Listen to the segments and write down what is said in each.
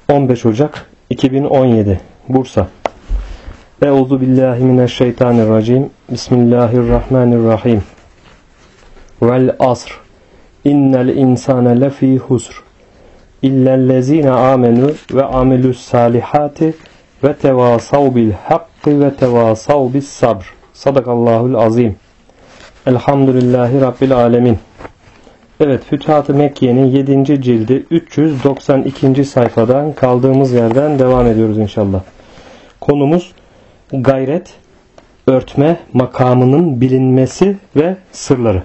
15 Ocak 2017 Bursa. Euzu billahi mineşşeytanirracim. Bismillahirrahmanirrahim. Vel asr. İnnel insane lefî husr. İllellezîne âmenû ve amilus salihâti ve tevâsav bil hakkı ve tevâsav bis sabr. Sadakallahul azim. Elhamdülillahi Rabbil alemin. Evet, Fütuhat-ı Mekke'nin 7. cildi 392. sayfadan kaldığımız yerden devam ediyoruz inşallah. Konumuz gayret, örtme makamının bilinmesi ve sırları.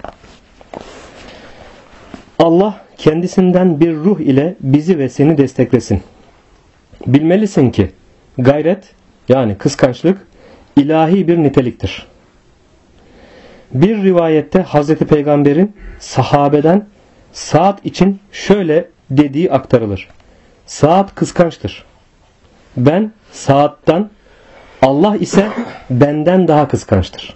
Allah kendisinden bir ruh ile bizi ve seni desteklesin. Bilmelisin ki gayret, yani kıskançlık ilahi bir niteliktir. Bir rivayette Hazreti Peygamber'in sahabeden Sa'd için şöyle dediği aktarılır. Sa'd kıskançtır. Ben Sa'd'dan, Allah ise benden daha kıskançtır.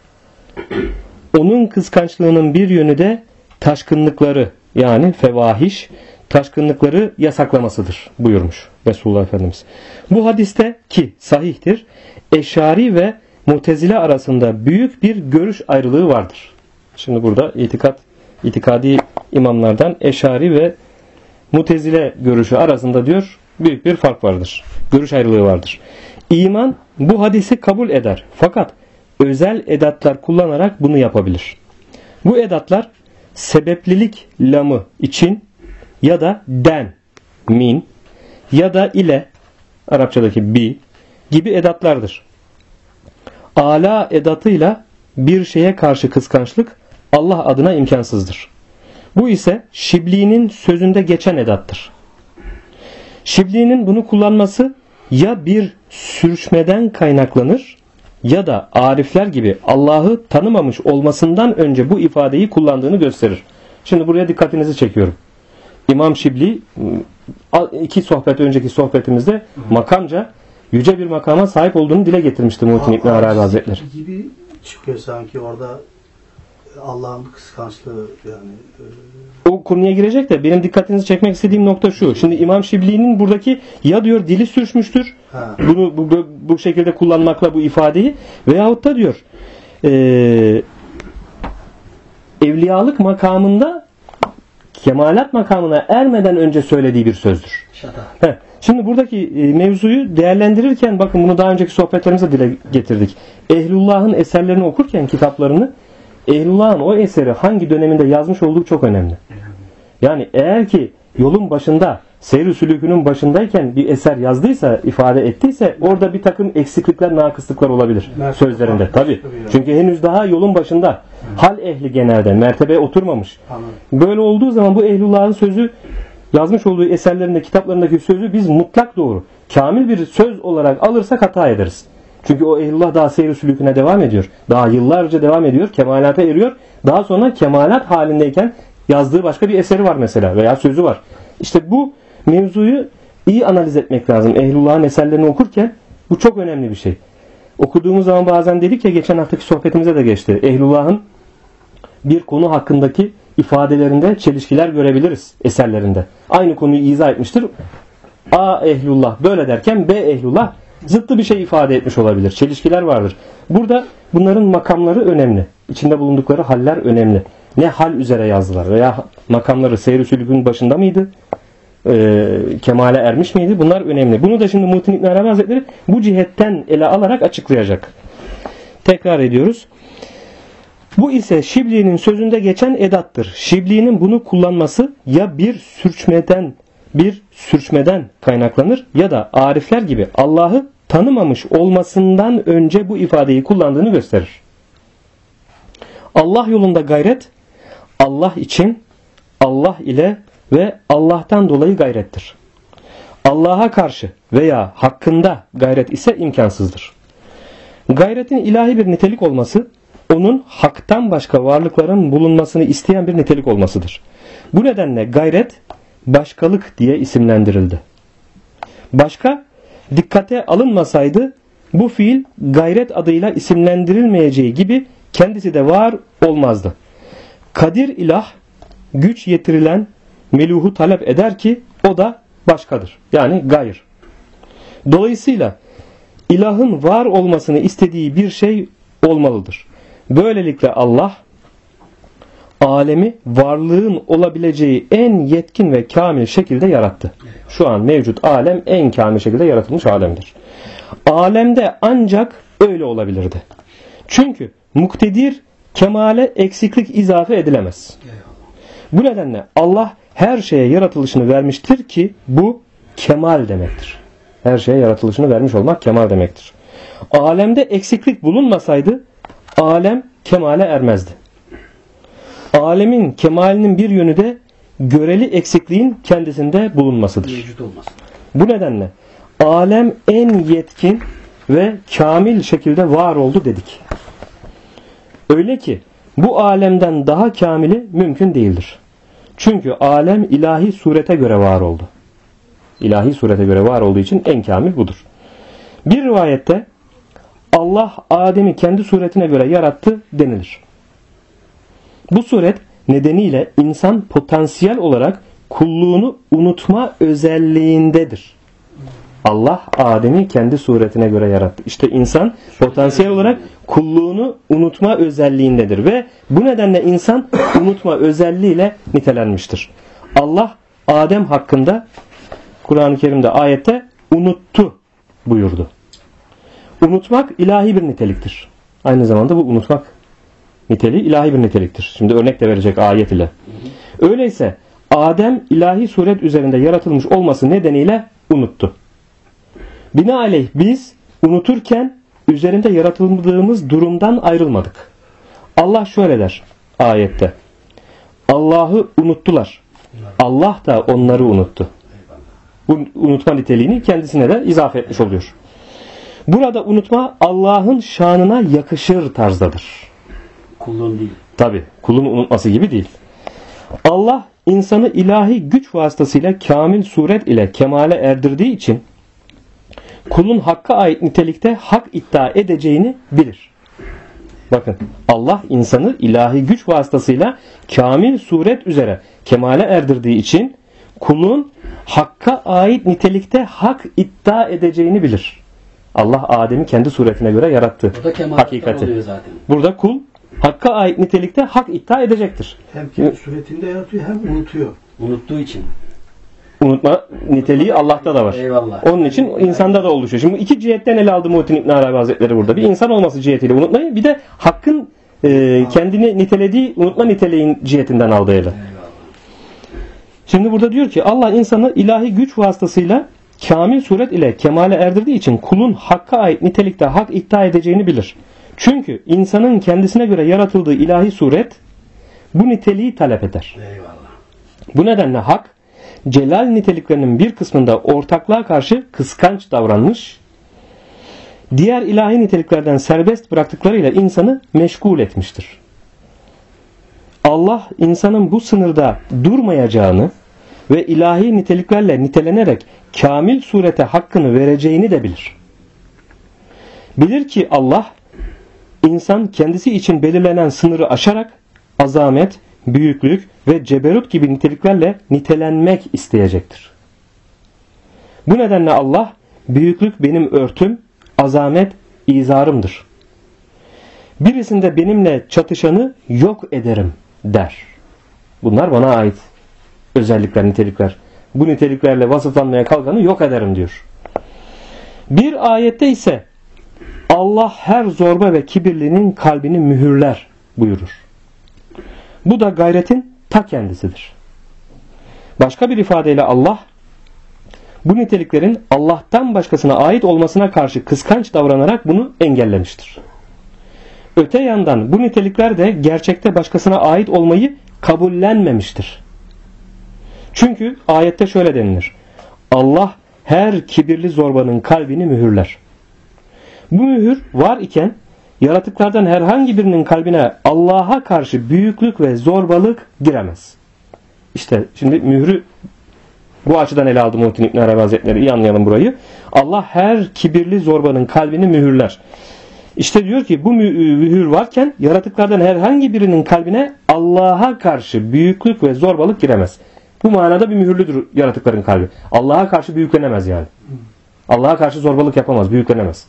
Onun kıskançlığının bir yönü de taşkınlıkları, yani fevahiş, taşkınlıkları yasaklamasıdır buyurmuş Resulullah Efendimiz. Bu hadiste ki sahihtir, Eş'ari ve Mu'tezile arasında büyük bir görüş ayrılığı vardır. Şimdi burada itikadi imamlardan Eş'ari ve Mu'tezile görüşü arasında diyor büyük bir fark vardır. Görüş ayrılığı vardır. İman bu hadisi kabul eder. Fakat özel edatlar kullanarak bunu yapabilir. Bu edatlar sebeplilik lamı için ya da den, min ya da ile, Arapçadaki bi gibi edatlardır. Ala edatıyla bir şeye karşı kıskançlık Allah adına imkansızdır. Bu ise Şibli'nin sözünde geçen edattır. Şibli'nin bunu kullanması ya bir sürçmeden kaynaklanır ya da arifler gibi Allah'ı tanımamış olmasından önce bu ifadeyi kullandığını gösterir. Şimdi buraya dikkatinizi çekiyorum. İmam Şibli önceki sohbetimizde makamca yüce bir makama sahip olduğunu dile getirmişti Muhittin İbn Arabi Hazretleri. Gibi çıkıyor sanki orada Allah'ın kıskançlığı yani. O konuya girecek de benim dikkatinizi çekmek istediğim nokta şu. Şimdi İmam Şibli'nin buradaki ya diyor dili sürçmüştür. Bunu bu şekilde kullanmakla bu ifadeyi veyahut da diyor evliyalık makamında kemalat makamına ermeden önce söylediği bir sözdür. Şimdi buradaki mevzuyu değerlendirirken bakın bunu daha önceki sohbetlerimizde dile getirdik. Ehlullah'ın eserlerini okurken kitaplarını Ehlullah'ın o eseri hangi döneminde yazmış olduğu çok önemli. Yani eğer ki yolun başında, seyr-i sülûkünün başındayken bir eser yazdıysa, ifade ettiyse orada bir takım eksiklikler, nakıslıklar olabilir sözlerinde. Tabii. Çünkü henüz daha yolun başında. Hal ehli genelde mertebeye oturmamış. Böyle olduğu zaman bu Ehlullah'ın sözü, yazmış olduğu eserlerinde, kitaplarındaki sözü biz mutlak doğru, kamil bir söz olarak alırsak hata ederiz. Çünkü o ehlullah daha seyr-i sülûküne devam ediyor. Daha yıllarca devam ediyor. Kemalata eriyor. Daha sonra kemalat halindeyken yazdığı başka bir eseri var mesela veya sözü var. İşte bu mevzuyu iyi analiz etmek lazım. Ehlullah'ın eserlerini okurken bu çok önemli bir şey. Okuduğumuz zaman bazen dedik ya, geçen haftaki sohbetimize de geçti. Ehlullah'ın bir konu hakkındaki ifadelerinde çelişkiler görebiliriz eserlerinde. Aynı konuyu izah etmiştir. A ehlullah böyle derken B ehlullah zıttı bir şey ifade etmiş olabilir. Çelişkiler vardır. Burada bunların makamları önemli. İçinde bulundukları haller önemli. Ne hal üzere yazdılar veya makamları seyr-i sülûkün başında mıydı? Kemale ermiş miydi? Bunlar önemli. Bunu da şimdi Muhittin İbn Arabi Hazretleri bu cihetten ele alarak açıklayacak. Tekrar ediyoruz. Bu ise Şibli'nin sözünde geçen edattır. Şibli'nin bunu kullanması ya bir sürçmeden kaynaklanır ya da arifler gibi Allah'ı tanımamış olmasından önce bu ifadeyi kullandığını gösterir. Allah yolunda gayret, Allah için, Allah ile ve Allah'tan dolayı gayrettir. Allah'a karşı veya hakkında gayret ise imkansızdır. Gayretin ilahi bir nitelik olması, onun haktan başka varlıkların bulunmasını isteyen bir nitelik olmasıdır. Bu nedenle gayret başkalık diye isimlendirildi. Başka dikkate alınmasaydı bu fiil gayret adıyla isimlendirilmeyeceği gibi kendisi de var olmazdı. Kadir ilah güç yetirilen meluhu talep eder ki o da başkadır. Yani gayr. Dolayısıyla ilahın var olmasını istediği bir şey olmalıdır. Böylelikle Allah alemi varlığın olabileceği en yetkin ve kamil şekilde yarattı. Şu an mevcut alem en kamil şekilde yaratılmış alemdir. Alemde ancak öyle olabilirdi. Çünkü muktedir kemale eksiklik izafe edilemez. Bu nedenle Allah her şeye yaratılışını vermiştir ki bu kemal demektir. Her şeye yaratılışını vermiş olmak kemal demektir. Alemde eksiklik bulunmasaydı alem kemale ermezdi. Alemin kemalinin bir yönü de göreli eksikliğin kendisinde bulunmasıdır. Bu nedenle alem en yetkin ve kamil şekilde var oldu dedik. Öyle ki bu alemden daha kamili mümkün değildir. Çünkü alem ilahi surete göre var oldu. İlahi surete göre var olduğu için en kamil budur. Bir rivayette Allah Adem'i kendi suretine göre yarattı denilir. Bu suret nedeniyle insan potansiyel olarak kulluğunu unutma özelliğindedir. Allah Adem'i kendi suretine göre yarattı. İşte insan potansiyel olarak kulluğunu unutma özelliğindedir ve bu nedenle insan unutma özelliğiyle nitelenmiştir. Allah Adem hakkında Kur'an-ı Kerim'de ayette unuttu buyurdu. Unutmak ilahi bir niteliktir. Aynı zamanda bu unutmak niteliği ilahi bir niteliktir. Şimdi örnek de verecek ayet ile. Öyleyse Adem ilahi suret üzerinde yaratılmış olması nedeniyle unuttu. Binaenaleyh biz unuturken üzerinde yaratıldığımız durumdan ayrılmadık. Allah şöyle der ayette. Allah'ı unuttular. Allah da onları unuttu. Bu unutma niteliğini kendisine de izafe etmiş oluyor. Burada unutma Allah'ın şanına yakışır tarzdadır. Kulun değil. Tabi kulun unutması gibi değil. Allah insanı ilahi güç vasıtasıyla kamil suret ile kemale erdirdiği için kulun hakka ait nitelikte hak iddia edeceğini bilir. Bakın Allah insanı ilahi güç vasıtasıyla kamil suret üzere kemale erdirdiği için kulun hakka ait nitelikte hak iddia edeceğini bilir. Allah Adem'i kendi suretine göre yarattı. Hakikati. Burada kul hakka ait nitelikte hak iddia edecektir. Hem kendi suretinde yaratıyor hem unutuyor. Unuttuğu için. Unutma niteliği Allah'ta da var. Eyvallah. Onun için insanda da oluşuyor. Şimdi iki cihetten ele aldı Muhittin İbn Arabi Hazretleri burada. Bir insan olması cihetiyle unutmayı, bir de hakkın kendini nitelediği unutma niteliğin cihetinden aldığı ele. Şimdi burada diyor ki Allah insanı ilahi güç vasıtasıyla kamil suret ile kemale erdirdiği için kulun hakka ait nitelikte hak iddia edeceğini bilir. Çünkü insanın kendisine göre yaratıldığı ilahi suret bu niteliği talep eder. Eyvallah. Bu nedenle hak celal niteliklerinin bir kısmında ortaklığa karşı kıskanç davranmış, diğer ilahi niteliklerden serbest bıraktıklarıyla insanı meşgul etmiştir. Allah insanın bu sınırda durmayacağını ve ilahi niteliklerle nitelenerek kamil surete hakkını vereceğini de bilir. Bilir ki Allah insan kendisi için belirlenen sınırı aşarak azamet, büyüklük ve ceberut gibi niteliklerle nitelenmek isteyecektir. Bu nedenle Allah büyüklük benim örtüm, azamet izarımdır. Birisinde benimle çatışanı yok ederim der. Bunlar bana ait özellikler, nitelikler. Bu niteliklerle vasıflanmaya kalkanı yok ederim diyor. Bir ayette ise Allah her zorba ve kibirlinin kalbini mühürler buyurur. Bu da gayretin ta kendisidir. Başka bir ifadeyle Allah bu niteliklerin Allah'tan başkasına ait olmasına karşı kıskanç davranarak bunu engellemiştir. Öte yandan bu nitelikler de gerçekte başkasına ait olmayı kabullenmemiştir. Çünkü ayette şöyle denilir. Allah her kibirli zorbanın kalbini mühürler. Bu mühür var iken yaratıklardan herhangi birinin kalbine Allah'a karşı büyüklük ve zorbalık giremez. İşte şimdi mührü bu açıdan ele aldı Muhittin İbn Arabi Hazretleri. İyi anlayalım burayı. Allah her kibirli zorbanın kalbini mühürler. İşte diyor ki bu mühür varken yaratıklardan herhangi birinin kalbine Allah'a karşı büyüklük ve zorbalık giremez. Bu manada bir mühürlüdür yaratıkların kalbi. Allah'a karşı büyüklenemez yani. Allah'a karşı zorbalık yapamaz, büyüklenemez.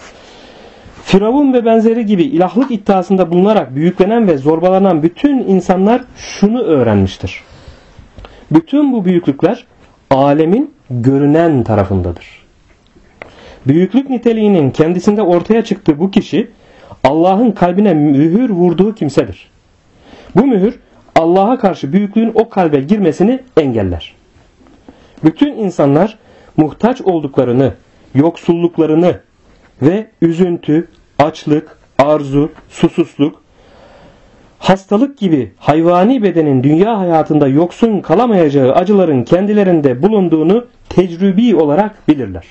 Firavun ve benzeri gibi ilahlık iddiasında bulunarak büyüklenen ve zorbalanan bütün insanlar şunu öğrenmiştir. Bütün bu büyüklükler alemin görünen tarafındadır. Büyüklük niteliğinin kendisinde ortaya çıktığı bu kişi Allah'ın kalbine mühür vurduğu kimsedir. Bu mühür Allah'a karşı büyüklüğün o kalbe girmesini engeller. Bütün insanlar muhtaç olduklarını, yoksulluklarını ve üzüntü, açlık, arzu, susuzluk, hastalık gibi hayvani bedenin dünya hayatında yoksun kalamayacağı acıların kendilerinde bulunduğunu tecrübi olarak bilirler.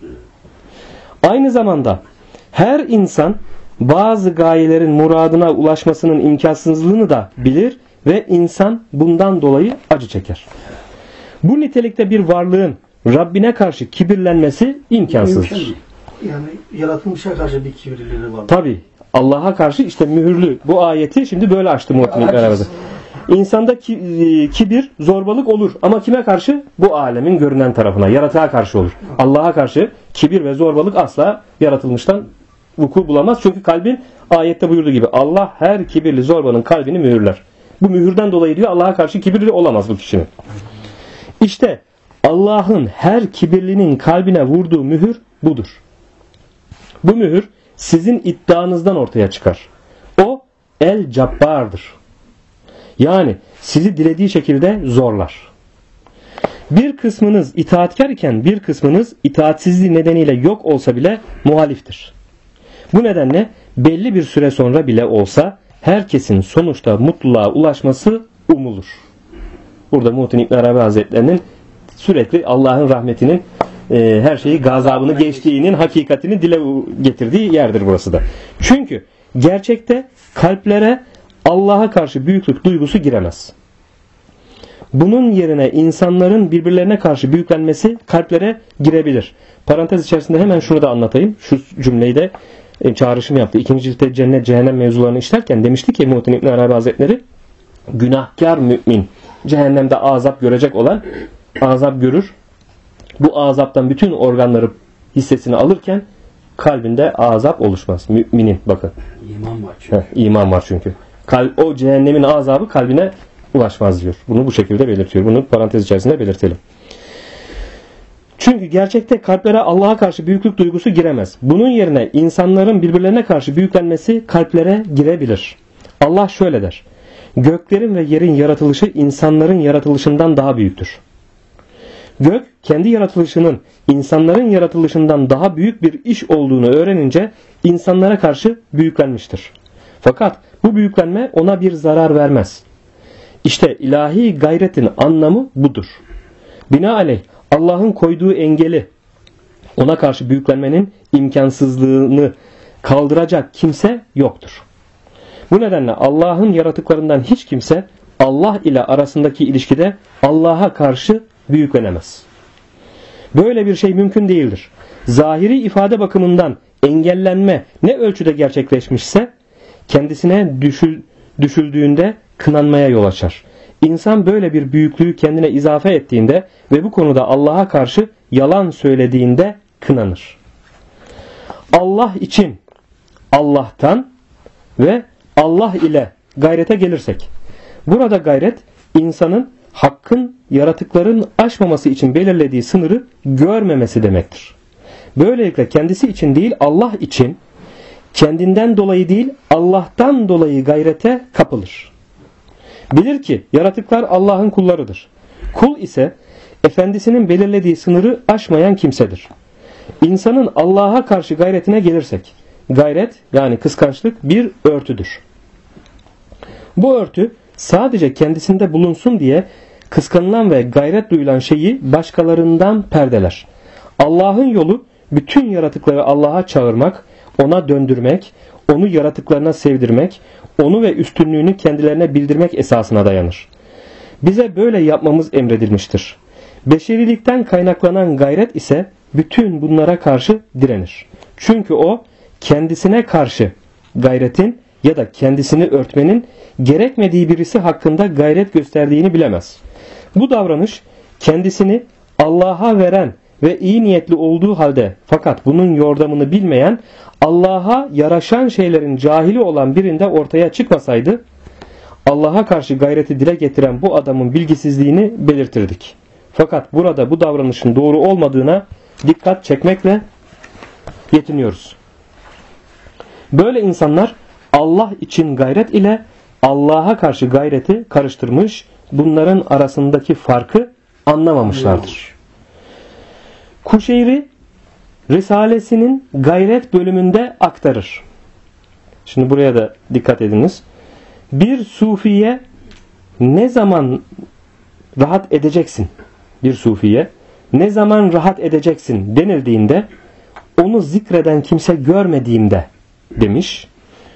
Aynı zamanda her insan bazı gayelerin muradına ulaşmasının imkansızlığını da bilir ve insan bundan dolayı acı çeker. Bu nitelikte bir varlığın Rabbine karşı kibirlenmesi imkansızdır. Yani yaratılmışa karşı bir kibirlileri var. Tabi Allah'a karşı işte mühürlü. Bu ayeti şimdi böyle açtı muhtemelen beraber. İnsanda kibir, zorbalık olur. Ama kime karşı? Bu alemin görünen tarafına, yaratığa karşı olur. Allah'a karşı kibir ve zorbalık asla yaratılmıştan vuku bulamaz. Çünkü kalbin ayette buyurduğu gibi Allah her kibirli zorbanın kalbini mühürler. Bu mühürden dolayı diyor Allah'a karşı kibirli olamaz bu kişinin. İşte Allah'ın her kibirlinin kalbine vurduğu mühür budur. Bu mühür sizin iddianızdan ortaya çıkar. O el-Cabbar'dır. Yani sizi dilediği şekilde zorlar. Bir kısmınız itaatkar iken bir kısmınız itaatsizliği nedeniyle yok olsa bile muhaliftir. Bu nedenle belli bir süre sonra bile olsa herkesin sonuçta mutluluğa ulaşması umulur. Burada Muhittin İbn Arabi Hazretlerinin sürekli Allah'ın rahmetinin her şeyi gazabını geçtiğinin hakikatini dile getirdiği yerdir burası da. Çünkü gerçekte kalplere Allah'a karşı büyüklük duygusu giremez. Bunun yerine insanların birbirlerine karşı büyüklenmesi kalplere girebilir. Parantez içerisinde hemen şunu da anlatayım. Şu cümleyi de çağrışım yaptı. İkinci ciltte cennet cehennem mevzularını işlerken demişti ki Muhittin İbn Arabi Hazretleri günahkar mümin cehennemde azap görecek olan azap görür. Bu azaptan bütün organları hissesini alırken kalbinde azap oluşmaz. Müminin bakın. İman var çünkü. İman var çünkü. O cehennemin azabı kalbine ulaşmaz diyor. Bunu bu şekilde belirtiyor. Bunu parantez içerisinde belirtelim. Çünkü gerçekte kalplere Allah'a karşı büyüklük duygusu giremez. Bunun yerine insanların birbirlerine karşı büyüklenmesi kalplere girebilir. Allah şöyle der. Göklerin ve yerin yaratılışı insanların yaratılışından daha büyüktür. Gök kendi yaratılışının insanların yaratılışından daha büyük bir iş olduğunu öğrenince insanlara karşı büyüklenmiştir. Fakat bu büyüklenme ona bir zarar vermez. İşte ilahi gayretin anlamı budur. Binaenaleyh Allah'ın koyduğu engeli, ona karşı büyüklenmenin imkansızlığını kaldıracak kimse yoktur. Bu nedenle Allah'ın yaratıklarından hiç kimse Allah ile arasındaki ilişkide Allah'a karşı büyüklenemez. Böyle bir şey mümkün değildir. Zahiri ifade bakımından engellenme ne ölçüde gerçekleşmişse kendisine düşüldüğünde kınanmaya yol açar. İnsan böyle bir büyüklüğü kendine izafe ettiğinde ve bu konuda Allah'a karşı yalan söylediğinde kınanır. Allah için Allah'tan ve Allah ile gayrete gelirsek, burada gayret insanın hakkın yaratıkların aşmaması için belirlediği sınırı görmemesi demektir. Böylelikle kendisi için değil Allah için, kendinden dolayı değil Allah'tan dolayı gayrete kapılır. Bilir ki yaratıklar Allah'ın kullarıdır. Kul ise efendisinin belirlediği sınırı aşmayan kimsedir. İnsanın Allah'a karşı gayretine gelirsek, gayret yani kıskançlık bir örtüdür. Bu örtü sadece kendisinde bulunsun diye kıskanılan ve gayret duyulan şeyi başkalarından perdeler. Allah'ın yolu bütün yaratıkları Allah'a çağırmak, ona döndürmek, onu yaratıklarına sevdirmek, onu ve üstünlüğünü kendilerine bildirmek esasına dayanır. Bize böyle yapmamız emredilmiştir. Beşerilikten kaynaklanan gayret ise bütün bunlara karşı direnir. Çünkü o kendisine karşı gayretin ya da kendisini örtmenin gerekmediği birisi hakkında gayret gösterdiğini bilemez. Bu davranış kendisini Allah'a veren ve iyi niyetli olduğu halde fakat bunun yordamını bilmeyen, Allah'a yaraşan şeylerin cahili olan birinde ortaya çıkmasaydı, Allah'a karşı gayreti dile getiren bu adamın bilgisizliğini belirtirdik. Fakat burada bu davranışın doğru olmadığına dikkat çekmekle yetiniyoruz. Böyle insanlar Allah için gayret ile Allah'a karşı gayreti karıştırmış, bunların arasındaki farkı anlamamışlardır. Kuşeyri Risalesinin gayret bölümünde aktarır. Şimdi buraya da dikkat ediniz. Bir sufiye ne zaman rahat edeceksin? Bir sufiye ne zaman rahat edeceksin denildiğinde onu zikreden kimse görmediğimde demiş.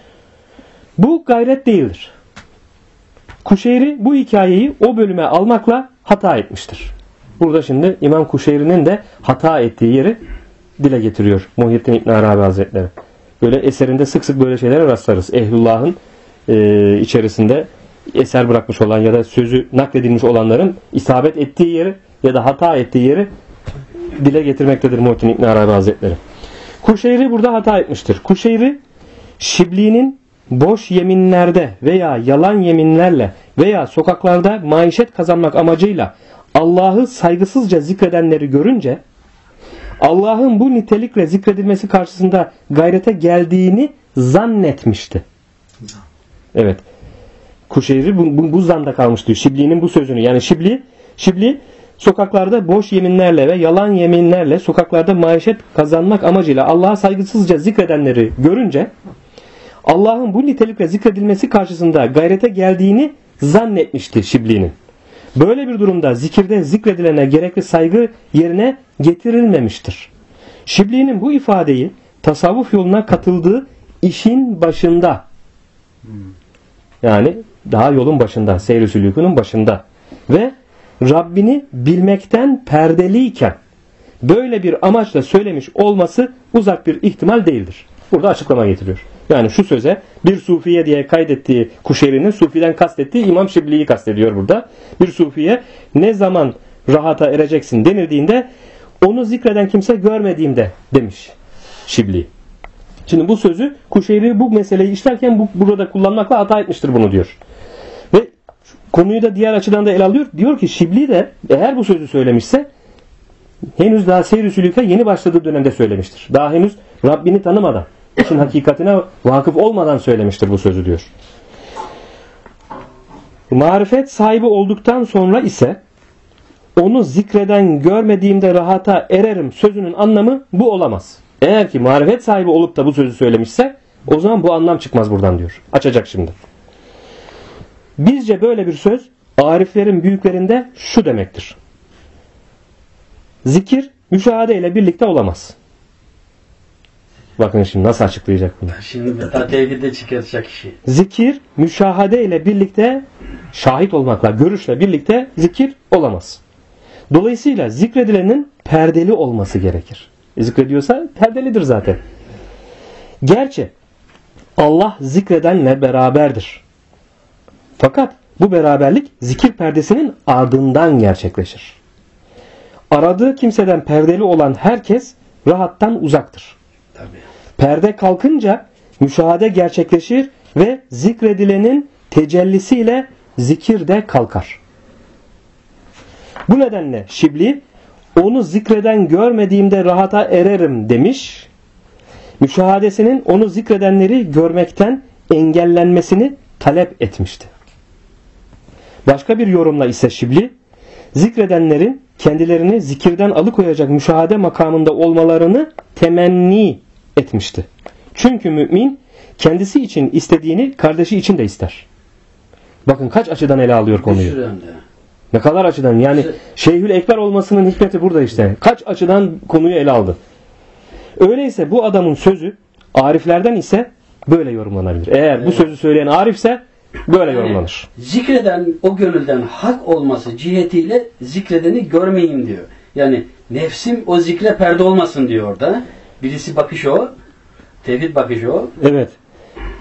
Bu gayret değildir. Kuşeyri bu hikayeyi o bölüme almakla hata etmiştir. Burada şimdi İmam Kuşeyri'nin de hata ettiği yeri dile getiriyor Muhyiddin İbn Arabi Hazretleri. Böyle eserinde sık sık böyle şeylere rastlarız. Ehlullah'ın içerisinde eser bırakmış olan ya da sözü nakledilmiş olanların isabet ettiği yeri ya da hata ettiği yeri dile getirmektedir Muhyiddin İbn Arabi Hazretleri. Kuşeyri burada hata etmiştir. Kuşeyri Şibli'nin boş yeminlerde veya yalan yeminlerle veya sokaklarda maişet kazanmak amacıyla Allah'ı saygısızca zikredenleri görünce Allah'ın bu nitelikle zikredilmesi karşısında gayrete geldiğini zannetmişti. Evet. Kuşeyri bu zanda kalmış diyor. Şibli'nin bu sözünü. Yani Şibli sokaklarda boş yeminlerle ve yalan yeminlerle sokaklarda maişet kazanmak amacıyla Allah'a saygısızca zikredenleri görünce Allah'ın bu nitelikle zikredilmesi karşısında gayrete geldiğini zannetmişti Şibli'nin. Böyle bir durumda zikirde zikredilene gerekli saygı yerine getirilmemiştir. Şibli'nin bu ifadeyi tasavvuf yoluna katıldığı işin başında, yani daha yolun başında, seyr-i sülûkünün başında ve Rabbini bilmekten perdeliyken böyle bir amaçla söylemiş olması uzak bir ihtimal değildir. Burada açıklama getiriyor. Yani şu söze bir sufiye diye kaydettiği Kuşeyri'nin sufiden kastettiği İmam Şibli'yi kastediyor burada. Bir sufiye ne zaman rahata ereceksin denildiğinde onu zikreden kimse görmediğimde demiş Şibli. Şimdi bu sözü Kuşeyri bu meseleyi işlerken burada kullanmakla hata etmiştir bunu diyor. Ve konuyu da diğer açıdan da ele alıyor. Diyor ki Şibli de eğer bu sözü söylemişse henüz daha seyr-i sülûke yeni başladığı dönemde söylemiştir. Daha henüz Rabbini tanımadan, işin hakikatine vakıf olmadan söylemiştir bu sözü diyor. Marifet sahibi olduktan sonra ise onu zikreden görmediğimde rahata ererim sözünün anlamı bu olamaz. Eğer ki marifet sahibi olup da bu sözü söylemişse o zaman bu anlam çıkmaz buradan diyor. Açacak şimdi. Bizce böyle bir söz ariflerin büyüklerinde şu demektir. Zikir müşahede ile birlikte olamaz. Bakın şimdi nasıl açıklayacak bunu. Şimdi daha tevhide çıkaracak işi. Zikir müşahede ile birlikte, şahit olmakla, görüşle birlikte zikir olamaz. Dolayısıyla zikredilenin perdeli olması gerekir. Zikrediyorsa perdelidir zaten. Gerçi Allah zikredenle beraberdir. Fakat bu beraberlik zikir perdesinin ardından gerçekleşir. Aradığı kimseden perdeli olan herkes rahattan uzaktır. Tabii. Perde kalkınca müşahede gerçekleşir ve zikredilenin tecellisiyle zikir de kalkar. Bu nedenle Şibli onu zikreden görmediğimde rahata ererim demiş. Müşahadesinin onu zikredenleri görmekten engellenmesini talep etmişti. Başka bir yorumla ise Şibli zikredenlerin kendilerini zikirden alıkoyacak müşahade makamında olmalarını temenni etmişti. Çünkü mümin kendisi için istediğini kardeşi için de ister. Bakın kaç açıdan ele alıyor konuyu. Ne kadar açıdan, yani Şeyhül Ekber olmasının hikmeti burada işte. Kaç açıdan konuyu ele aldı. Öyleyse bu adamın sözü ariflerden ise böyle yorumlanabilir. Eğer bu sözü söyleyen arifse böyle yorumlanır. Zikreden o gönülden hak olması cihetiyle zikredeni görmeyeyim diyor. Yani nefsim o zikre perde olmasın diyor orada. Birisi bakış o. Tevhid bakışı o. Evet.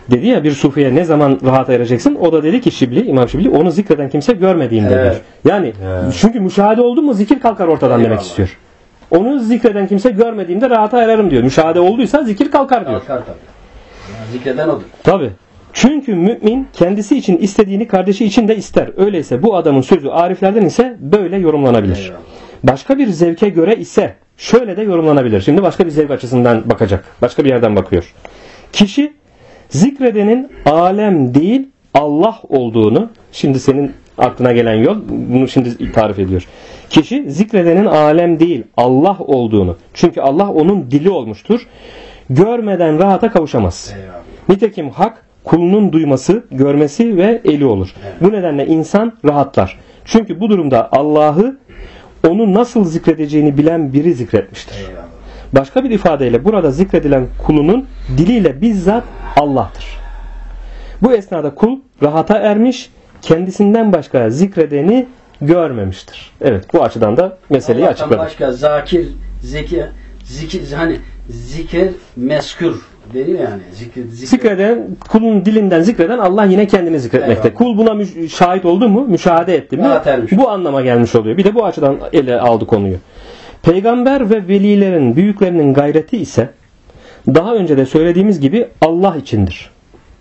Dedi ya bir sufiye ne zaman rahata ereceksin? O da dedi ki Şibli, İmam Şibli, onu zikreden kimse görmediğimde diyor. Yani çünkü müşahede oldu mu zikir kalkar ortadan demek istiyor. Onu zikreden kimse görmediğimde rahata ererim diyor. Müşahede olduysa zikir kalkar diyor. Kalkar tabii. Zikreden odur. Tabii. Çünkü mümin kendisi için istediğini kardeşi için de ister. Öyleyse bu adamın sözü ariflerden ise böyle yorumlanabilir. Eyvallah. Başka bir zevke göre ise şöyle de yorumlanabilir. Şimdi başka bir zevk açısından bakacak. Başka bir yerden bakıyor. Kişi zikredenin alem değil Allah olduğunu, şimdi senin aklına gelen yol bunu şimdi tarif ediyor. Kişi zikredenin alem değil Allah olduğunu, çünkü Allah onun dili olmuştur, görmeden rahata kavuşamaz. Eyvallah. Nitekim hak kulunun duyması, görmesi ve eli olur. Bu nedenle insan rahatlar. Çünkü bu durumda Allah'ı onu nasıl zikredeceğini bilen biri zikretmiştir. Eyvallah. Başka bir ifadeyle burada zikredilen kulunun diliyle bizzat Allah'tır. Bu esnada kul rahata ermiş, kendisinden başka zikredeni görmemiştir. Evet, bu açıdan da meseleyi Allah'tan açıkladık. başka zakir, zikir, hani zikir meskür deniyor yani. Zikreden, kulun dilinden zikreden Allah yine kendini zikretmekte. Eyvallah. Kul buna şahit oldu mu, müşahede etti mi, bu anlama gelmiş oluyor. Bir de bu açıdan ele aldı konuyu. Peygamber ve velilerin, büyüklerinin gayreti ise daha önce de söylediğimiz gibi Allah içindir.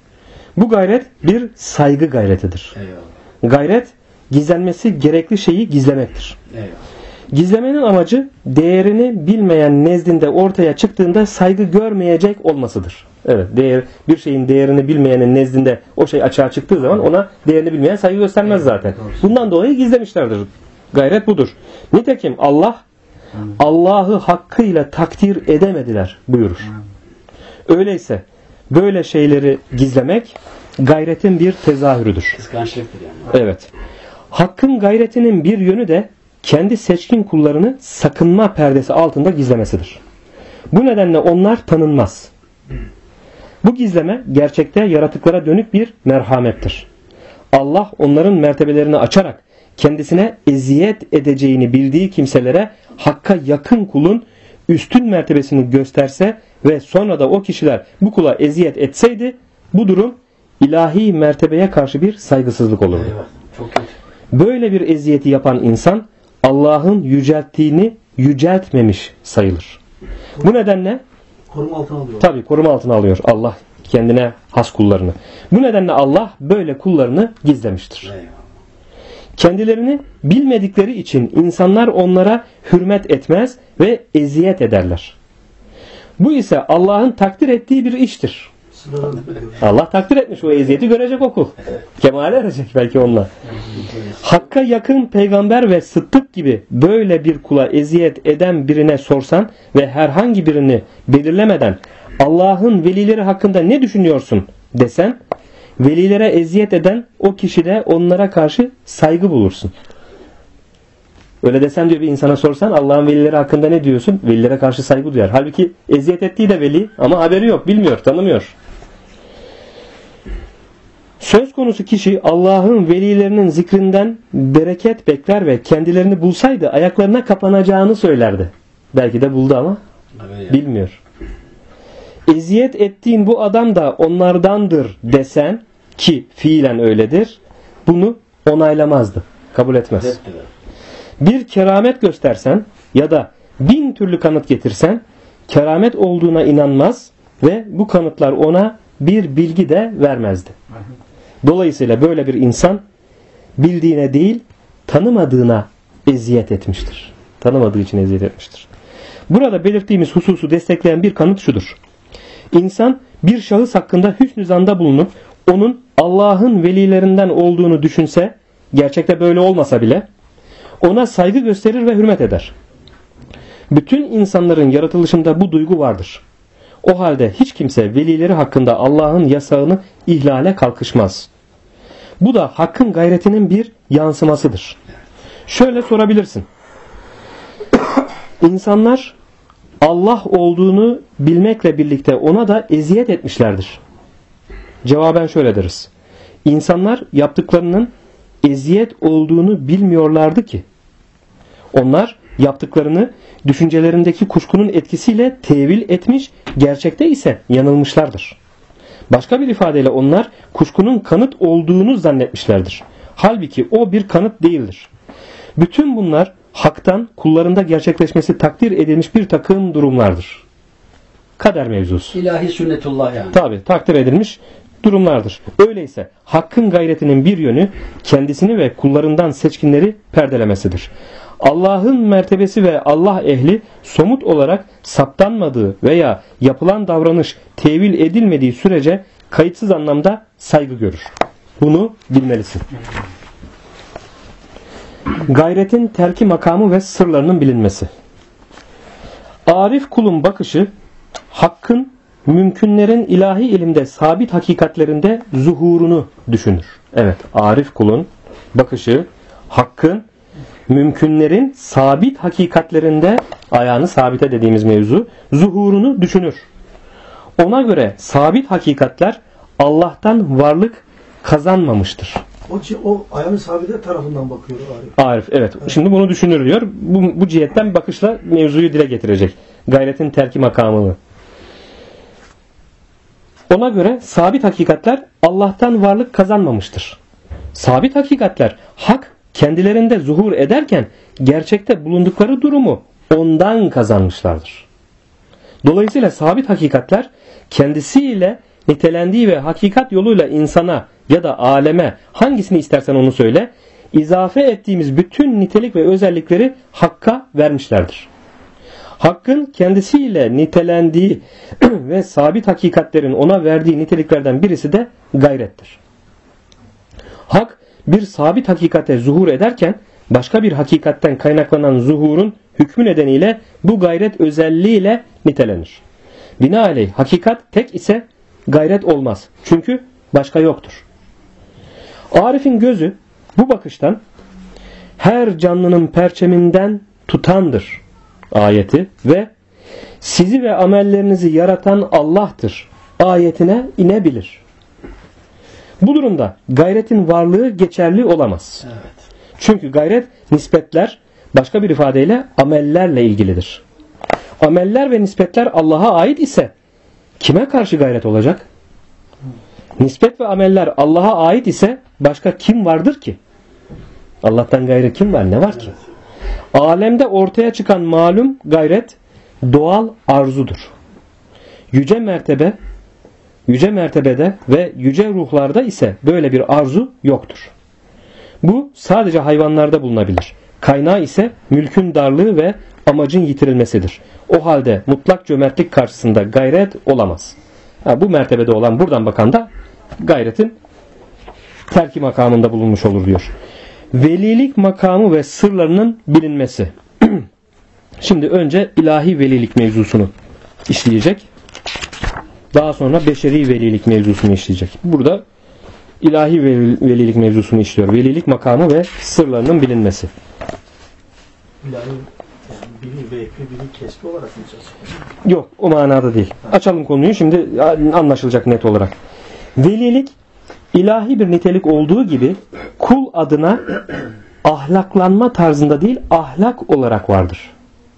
Bu gayret bir saygı gayretidir. Eyvallah. Gayret, gizlenmesi gerekli şeyi gizlemektir. Eyvallah. Gizlemenin amacı değerini bilmeyen nezdinde ortaya çıktığında saygı görmeyecek olmasıdır. Evet, bir şeyin değerini bilmeyenin nezdinde o şey açığa çıktığı zaman ona değerini bilmeyen saygı göstermez zaten. Bundan dolayı gizlemişlerdir. Gayret budur. Nitekim Allah'ı hakkıyla takdir edemediler buyurur. Öyleyse böyle şeyleri gizlemek gayretin bir tezahürüdür. Kıskançlıktır yani. Evet. Hakkın gayretinin bir yönü de kendi seçkin kullarını sakınma perdesi altında gizlemesidir. Bu nedenle onlar tanınmaz. Bu gizleme gerçekte yaratıklara dönük bir merhamettir. Allah onların mertebelerini açarak kendisine eziyet edeceğini bildiği kimselere hakka yakın kulun üstün mertebesini gösterse ve sonra da o kişiler bu kula eziyet etseydi, bu durum ilahi mertebeye karşı bir saygısızlık olurdu. Eyvallah. Çok kötü. Böyle bir eziyeti yapan insan Allah'ın yücelttiğini yüceltmemiş sayılır. Bu nedenle koruma altına alıyor. Tabii koruma altına alıyor Allah kendine has kullarını. Bu nedenle Allah böyle kullarını gizlemiştir. Eyvallah. Kendilerini bilmedikleri için insanlar onlara hürmet etmez ve eziyet ederler. Bu ise Allah'ın takdir ettiği bir iştir. Allah takdir etmiş, o eziyeti görecek o kul. Kemale erecek belki onunla. Hakka yakın peygamber ve sıddık gibi böyle bir kula eziyet eden birine sorsan ve herhangi birini belirlemeden Allah'ın velileri hakkında ne düşünüyorsun desen, velilere eziyet eden o kişide onlara karşı saygı bulursun. Öyle desen diyor, bir insana sorsan Allah'ın velileri hakkında ne diyorsun? Velilere karşı saygı duyar. Halbuki eziyet ettiği de veli ama haberi yok, bilmiyor, tanımıyor. Söz konusu kişi Allah'ın velilerinin zikrinden bereket bekler ve kendilerini bulsaydı ayaklarına kapanacağını söylerdi. Belki de buldu ama bilmiyor. Eziyet ettiğin bu adam da onlardandır desen, ki fiilen öyledir, bunu onaylamazdı. Kabul etmez. Bir keramet göstersen ya da 1000 türlü kanıt getirsen keramet olduğuna inanmaz ve bu kanıtlar ona bir bilgi de vermezdi. Dolayısıyla böyle bir insan bildiğine değil tanımadığına eziyet etmiştir. Tanımadığı için eziyet etmiştir. Burada belirttiğimiz hususu destekleyen bir kanıt şudur. İnsan bir şahıs hakkında hüsnü zanda bulunup onun Allah'ın velilerinden olduğunu düşünse, gerçekte böyle olmasa bile ona saygı gösterir ve hürmet eder. Bütün insanların yaratılışında bu duygu vardır. O halde hiç kimse velileri hakkında Allah'ın yasağını ihlale kalkışmaz. Bu da hakkın gayretinin bir yansımasıdır. Şöyle sorabilirsin. İnsanlar Allah olduğunu bilmekle birlikte ona da eziyet etmişlerdir. Cevaben şöyle deriz. İnsanlar yaptıklarının eziyet olduğunu bilmiyorlardı ki. Onlar yaptıklarını düşüncelerindeki kuşkunun etkisiyle tevil etmiş, gerçekte ise yanılmışlardır. Başka bir ifadeyle onlar kuşkunun kanıt olduğunu zannetmişlerdir. Halbuki o bir kanıt değildir. Bütün bunlar haktan kullarında gerçekleşmesi takdir edilmiş bir takım durumlardır. Kader mevzusu. İlahi sünnetullah yani. Tabi takdir edilmiş durumlardır. Öyleyse hakkın gayretinin bir yönü kendisini ve kullarından seçkinleri perdelemesidir. Allah'ın mertebesi ve Allah ehli somut olarak saptanmadığı veya yapılan davranış tevil edilmediği sürece kayıtsız anlamda saygı görür. Bunu bilmelisin. Gayretin terki makamı ve sırlarının bilinmesi. Arif kulun bakışı hakkın mümkünlerin ilahi ilimde sabit hakikatlerinde zuhurunu düşünür. Evet, arif kulun bakışı hakkın mümkünlerin sabit hakikatlerinde, ayağını sabite dediğimiz mevzu, zuhurunu düşünür. Ona göre sabit hakikatler Allah'tan varlık kazanmamıştır. O ayağını sabite tarafından bakıyor Arif. Arif, evet. Şimdi bunu düşünür diyor. Bu cihetten bakışla mevzuyu dile getirecek. Gayretin terki makamını. Ona göre sabit hakikatler Allah'tan varlık kazanmamıştır. Sabit hakikatler hak kendilerinde zuhur ederken gerçekte bulundukları durumu ondan kazanmışlardır. Dolayısıyla sabit hakikatler kendisiyle nitelendiği ve hakikat yoluyla insana ya da aleme, hangisini istersen onu söyle, izafe ettiğimiz bütün nitelik ve özellikleri Hakk'a vermişlerdir. Hakkın kendisiyle nitelendiği ve sabit hakikatlerin ona verdiği niteliklerden birisi de gayrettir. Hak bir sabit hakikate zuhur ederken başka bir hakikatten kaynaklanan zuhurun hükmü nedeniyle bu gayret özelliğiyle nitelenir. Binaenaleyh hakikat tek ise gayret olmaz. Çünkü başka yoktur. Arif'in gözü bu bakıştan her canlının perçeminden tutandır ayeti ve sizi ve amellerinizi yaratan Allah'tır ayetine inebilir. Bu durumda gayretin varlığı geçerli olamaz. Evet. Çünkü gayret nispetler, başka bir ifadeyle amellerle ilgilidir. Ameller ve nispetler Allah'a ait ise kime karşı gayret olacak? Nispet ve ameller Allah'a ait ise başka kim vardır ki? Allah'tan gayrı kim var? Ne var ki? Alemde ortaya çıkan malum gayret doğal arzudur. Yüce mertebede ve yüce ruhlarda ise böyle bir arzu yoktur. Bu sadece hayvanlarda bulunabilir. Kaynağı ise mülkün darlığı ve amacın yitirilmesidir. O halde mutlak cömertlik karşısında gayret olamaz. Bu mertebede olan, buradan bakan da gayretin terki makamında bulunmuş olur diyor. Velilik makamı ve sırlarının bilinmesi. Şimdi önce ilahi velilik mevzusunu işleyecek. Daha sonra beşeri velilik mevzusunu işleyecek. Burada ilahi velilik mevzusunu işliyor. Velilik makamı ve sırlarının bilinmesi. İlahi biri vehbi, biri kesbi olarak mı çalışıyor? Yok, o manada değil. Açalım konuyu, şimdi anlaşılacak net olarak. Velilik ilahi bir nitelik olduğu gibi kul adına ahlaklanma tarzında değil, ahlak olarak vardır.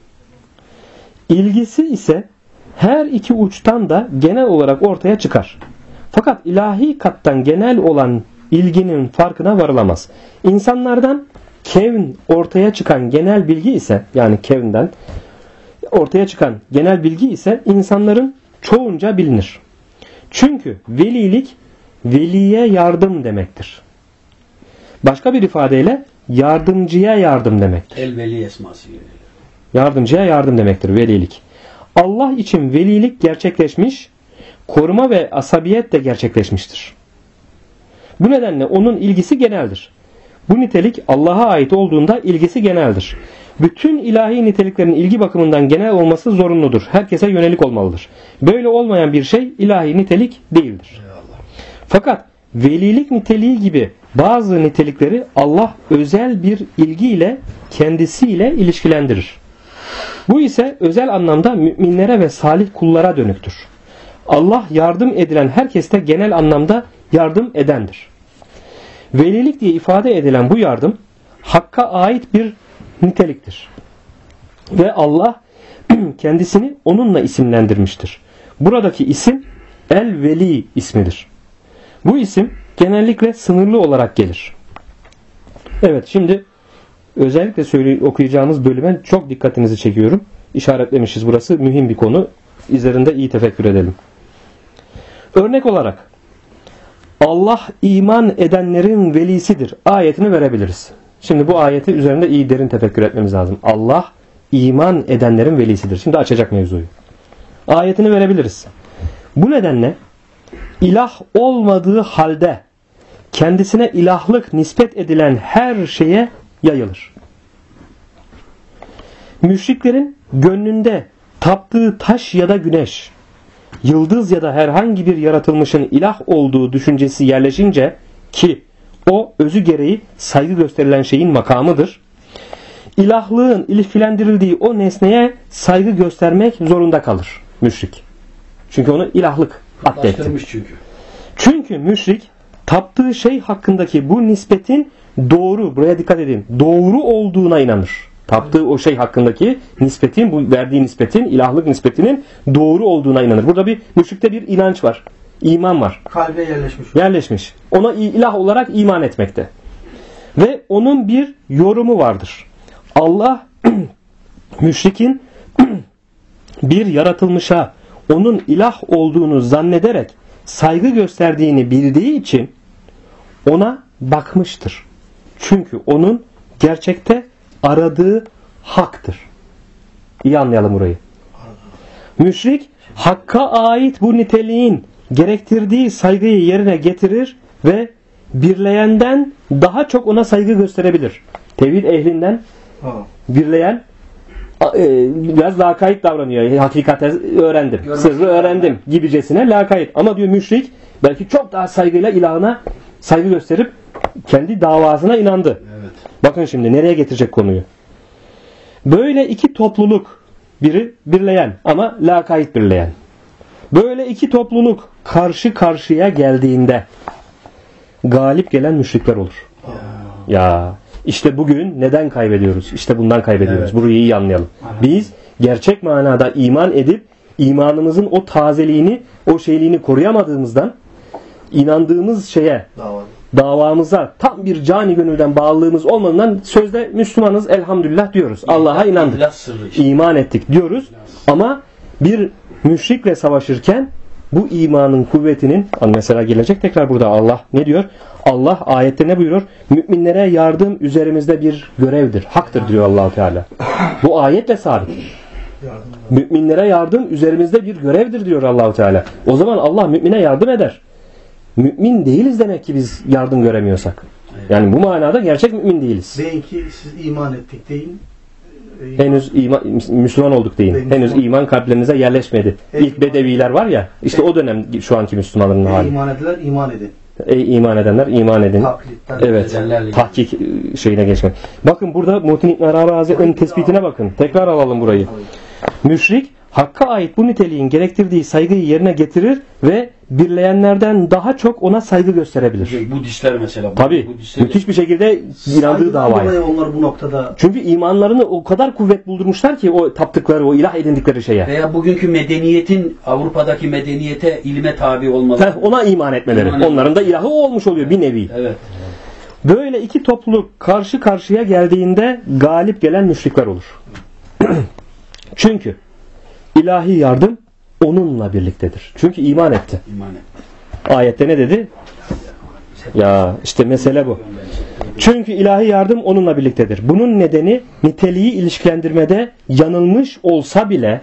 İlgisi ise her iki uçtan da genel olarak ortaya çıkar. Fakat ilahi kattan genel olan ilginin farkına varılamaz. İnsanlardan kevn ortaya çıkan genel bilgi ise, yani kevnden ortaya çıkan genel bilgi ise insanların çoğunca bilinir. Çünkü velilik veliye yardım demektir. Başka bir ifadeyle yardımcıya yardım demektir. El veli esması geliyor. Yardımcıya yardım demektir velilik. Allah için velilik gerçekleşmiş, koruma ve asabiyet de gerçekleşmiştir. Bu nedenle onun ilgisi geneldir. Bu nitelik Allah'a ait olduğunda ilgisi geneldir. Bütün ilahi niteliklerin ilgi bakımından genel olması zorunludur. Herkese yönelik olmalıdır. Böyle olmayan bir şey ilahi nitelik değildir. Fakat velilik niteliği gibi bazı nitelikleri Allah özel bir ilgiyle kendisiyle ilişkilendirir. Bu ise özel anlamda müminlere ve salih kullara dönüktür. Allah yardım edilen herkeste genel anlamda yardım edendir. Velilik diye ifade edilen bu yardım Hakk'a ait bir niteliktir. Ve Allah kendisini onunla isimlendirmiştir. Buradaki isim El-Veli ismidir. Bu isim genellikle sınırlı olarak gelir. Evet, şimdi özellikle okuyacağımız bölüme çok dikkatinizi çekiyorum. İşaretlemişiz, burası mühim bir konu. Üzerinde iyi tefekkür edelim. Örnek olarak Allah iman edenlerin velisidir ayetini verebiliriz. Şimdi bu ayeti üzerinde iyi derin tefekkür etmemiz lazım. Allah iman edenlerin velisidir. Şimdi açacak mevzuyu. Ayetini verebiliriz. Bu nedenle ilah olmadığı halde kendisine ilahlık nispet edilen her şeye yayılır. Müşriklerin gönlünde taptığı taş ya da güneş, yıldız ya da herhangi bir yaratılmışın ilah olduğu düşüncesi yerleşince, ki o özü gereği saygı gösterilen şeyin makamıdır, ilahlığın ilişkilendirildiği o nesneye saygı göstermek zorunda kalır müşrik. Çünkü onu ilahlık addetti. Çünkü müşrik taptığı şey hakkındaki bu nispetin doğru, buraya dikkat edin, doğru olduğuna inanır. Taptığı o şey hakkındaki nispetin, bu verdiği nispetin, ilahlık nispetinin doğru olduğuna inanır. Burada bir müşrikte bir inanç var. İman var. Kalbe yerleşmiş. Yerleşmiş. Ona ilah olarak iman etmekte. Ve onun bir yorumu vardır. Allah müşrikin bir yaratılmışa onun ilah olduğunu zannederek saygı gösterdiğini bildiği için ona bakmıştır. Çünkü onun gerçekte aradığı haktır. İyi anlayalım burayı. Müşrik hakka ait bu niteliğin gerektirdiği saygıyı yerine getirir ve birleyenden daha çok ona saygı gösterebilir. Tevhid ehlinden birleyen biraz lakayt davranıyor. Hakikate öğrendim. Sırrı öğrendim gibicesine lakayt. Ama diyor müşrik belki çok daha saygıyla ilahına saygı gösterip kendi davasına inandı. Evet. Bakın şimdi nereye getirecek konuyu. Böyle iki topluluk, biri birleyen ama lakayt birleyen. Böyle iki topluluk karşı karşıya geldiğinde galip gelen müşrikler olur. Ya işte bugün neden kaybediyoruz? İşte bundan kaybediyoruz. Evet. Burayı iyi anlayalım. Biz gerçek manada iman edip imanımızın o tazeliğini, o şeyliğini koruyamadığımızdan, inandığımız şeye, davamıza tam bir cani gönülden bağlılığımız olmadığından sözde Müslümanız elhamdülillah diyoruz. Allah'a inandık. İman ettik diyoruz. Ama bir müşrikle savaşırken bu imanın kuvvetinin, mesela gelecek tekrar burada Allah ne diyor? Allah ayette ne buyuruyor? Müminlere yardım üzerimizde bir görevdir. Haktır diyor Allah-u Teala. Bu ayetle sabit. Müminlere yardım üzerimizde bir görevdir diyor Allah-u Teala. O zaman Allah mümine yardım eder. Mümin değiliz demek ki biz yardım göremiyorsak. Yani bu manada gerçek mümin değiliz. Deyin ki siz iman ettik deyin. Henüz Müslüman olduk deyin. Henüz iman kalplerinize yerleşmedi. İlk Bedeviler var ya, işte o dönem şu anki Müslümanların hali. İman ediler, iman edin. Ey iman edenler iman edin. Evet. Tahkik şeyine geçmek. Bakın burada Muhittin İbn Arabi Hazretleri'nin tespitine bakın. Tekrar alalım burayı. Müşrik hakka ait bu niteliğin gerektirdiği saygıyı yerine getirir ve birleyenlerden daha çok ona saygı gösterebilir. Budistler mesela. Tabii. Müthiş bir şekilde inandığı davaya. Onlar bu noktada. Çünkü imanlarını o kadar kuvvet buldurmuşlar ki o taptıkları, o ilah edindikleri şeye. Veya bugünkü medeniyetin, Avrupa'daki medeniyete, ilme tabi olmaları. Ona iman etmeleri. Onların da ilahı olmuş oluyor bir nevi. Evet. Böyle iki topluluk karşı karşıya geldiğinde galip gelen müşrikler olur. Çünkü ilahi yardım onunla birliktedir. Çünkü iman etti. Ayette ne dedi? Ya işte mesele bu. Çünkü ilahi yardım onunla birliktedir. Bunun nedeni niteliği ilişkilendirmede yanılmış olsa bile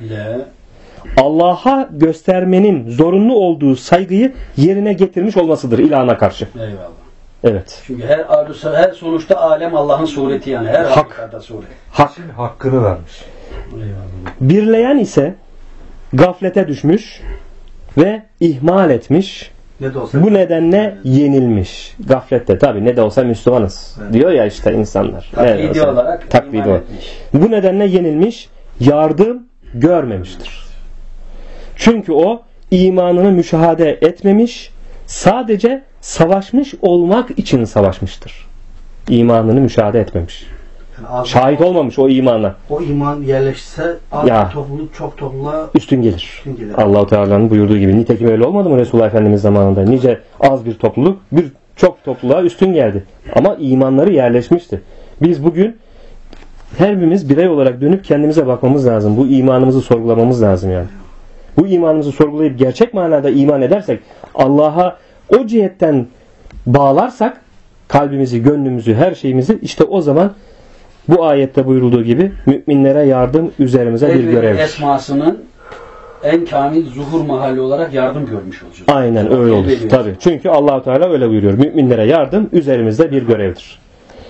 Allah'a göstermenin zorunlu olduğu saygıyı yerine getirmiş olmasıdır ilahına karşı. Eyvallah. Evet. Çünkü her sonuçta alem Allah'ın sureti yani. Her hakikada suret. Hakkını vermiş. Eyvallah. Birleyen ise gaflete düşmüş ve ihmal etmiş. Bu nedenle yenilmiş. Gaflette tabi ne de olsa Müslümanız. Evet. Diyor ya işte insanlar. Taklidi olarak taklidi olarak. Bu nedenle yenilmiş, yardım görmemiştir. Çünkü o imanını müşahede etmemiş, sadece savaşmış olmak için savaşmıştır. İmanını müşahede etmemiş. Yani şahit olmamış o imana. O iman yerleşse az Ya. bir topluluk çok topluluğa Üstün gelir. üstün gelir. Allah-u Teala'nın buyurduğu gibi. Nitekim öyle olmadı mı Resulullah Efendimiz zamanında? Nice az bir topluluk çok topluluğa üstün geldi. Ama imanları yerleşmişti. Biz bugün her birimiz birey olarak dönüp kendimize bakmamız lazım. Bu imanımızı sorgulamamız lazım yani. Bu imanımızı sorgulayıp gerçek manada iman edersek, Allah'a o cihetten bağlarsak kalbimizi, gönlümüzü, her şeyimizi, işte o zaman bu ayette buyurulduğu gibi müminlere yardım üzerimize bir görevdir. Esmasının en kamil zuhur mahalli olarak yardım görmüş olacağız. Aynen öyle olur. Tabii. Çünkü Allah-u Teala öyle buyuruyor. Müminlere yardım üzerimizde bir görevdir.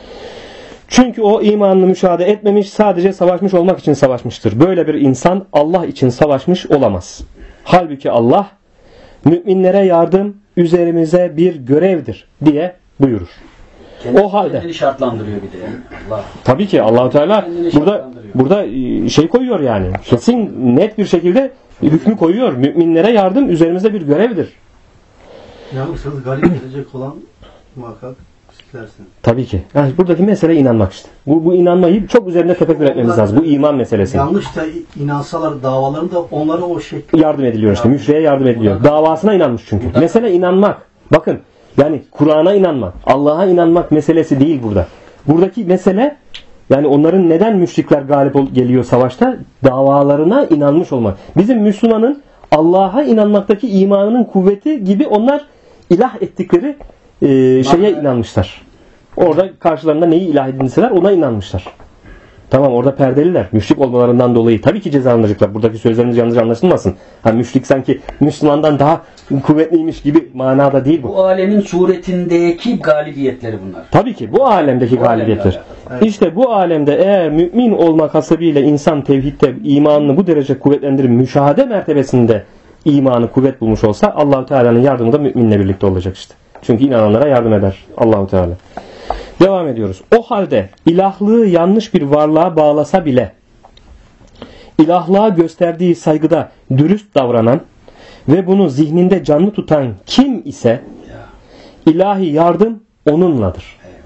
Çünkü o imanını müşahede etmemiş, sadece savaşmış olmak için savaşmıştır. Böyle bir insan Allah için savaşmış olamaz. Halbuki Allah müminlere yardım üzerimize bir görevdir diye buyurur. O halde Kendini şartlandırıyor bir de yani. Allah. tabii ki Allah-u Teala burada şey koyuyor yani. Kesin net bir şekilde hükmü koyuyor. Müminlere yardım üzerimizde bir görevdir. İnanırsanız galip gelecek olan muhakkak sizlersiniz. Tabii ki. Yani buradaki mesele inanmak işte. Bu inanmayı çok üzerinde tefekkür etmemiz lazım. Bu iman meselesi. Yanlış da inansalar davalarında onlara o şekilde Yardım ediliyor işte. Müşriye yardım ediliyor. Davasına inanmış çünkü. Mesele inanmak. Bakın yani Kur'an'a inanmak, Allah'a inanmak meselesi değil burada. Buradaki mesele yani onların neden müşrikler galip geliyor savaşta? Davalarına inanmış olmak. Bizim Müslümanın Allah'a inanmaktaki imanının kuvveti gibi onlar ilah ettikleri şeye inanmışlar. Orada karşılarında neyi ilah edinseler ona inanmışlar. Tamam, orada perdeliler. Müşrik olmalarından dolayı tabii ki cezalandıracaklar. Buradaki sözlerimiz yanlış anlaşılmasın. Müşrik sanki Müslümandan daha kuvvetliymiş gibi manada değil bu. Bu alemin suretindeki galibiyetleri bunlar. Tabii ki bu alemdeki galibiyetler. Evet. İşte bu alemde eğer mümin olmak hasebiyle insan tevhidde imanını bu derece kuvvetlendirip müşahede mertebesinde imanı kuvvet bulmuş olsa Allah-u Teala'nın yardımı da müminle birlikte olacak işte. Çünkü inananlara yardım eder Allah-u Teala. Devam ediyoruz. O halde ilahlığı yanlış bir varlığa bağlasa bile ilahlığa gösterdiği saygıda dürüst davranan ve bunu zihninde canlı tutan kim ise ilahi yardım onunladır.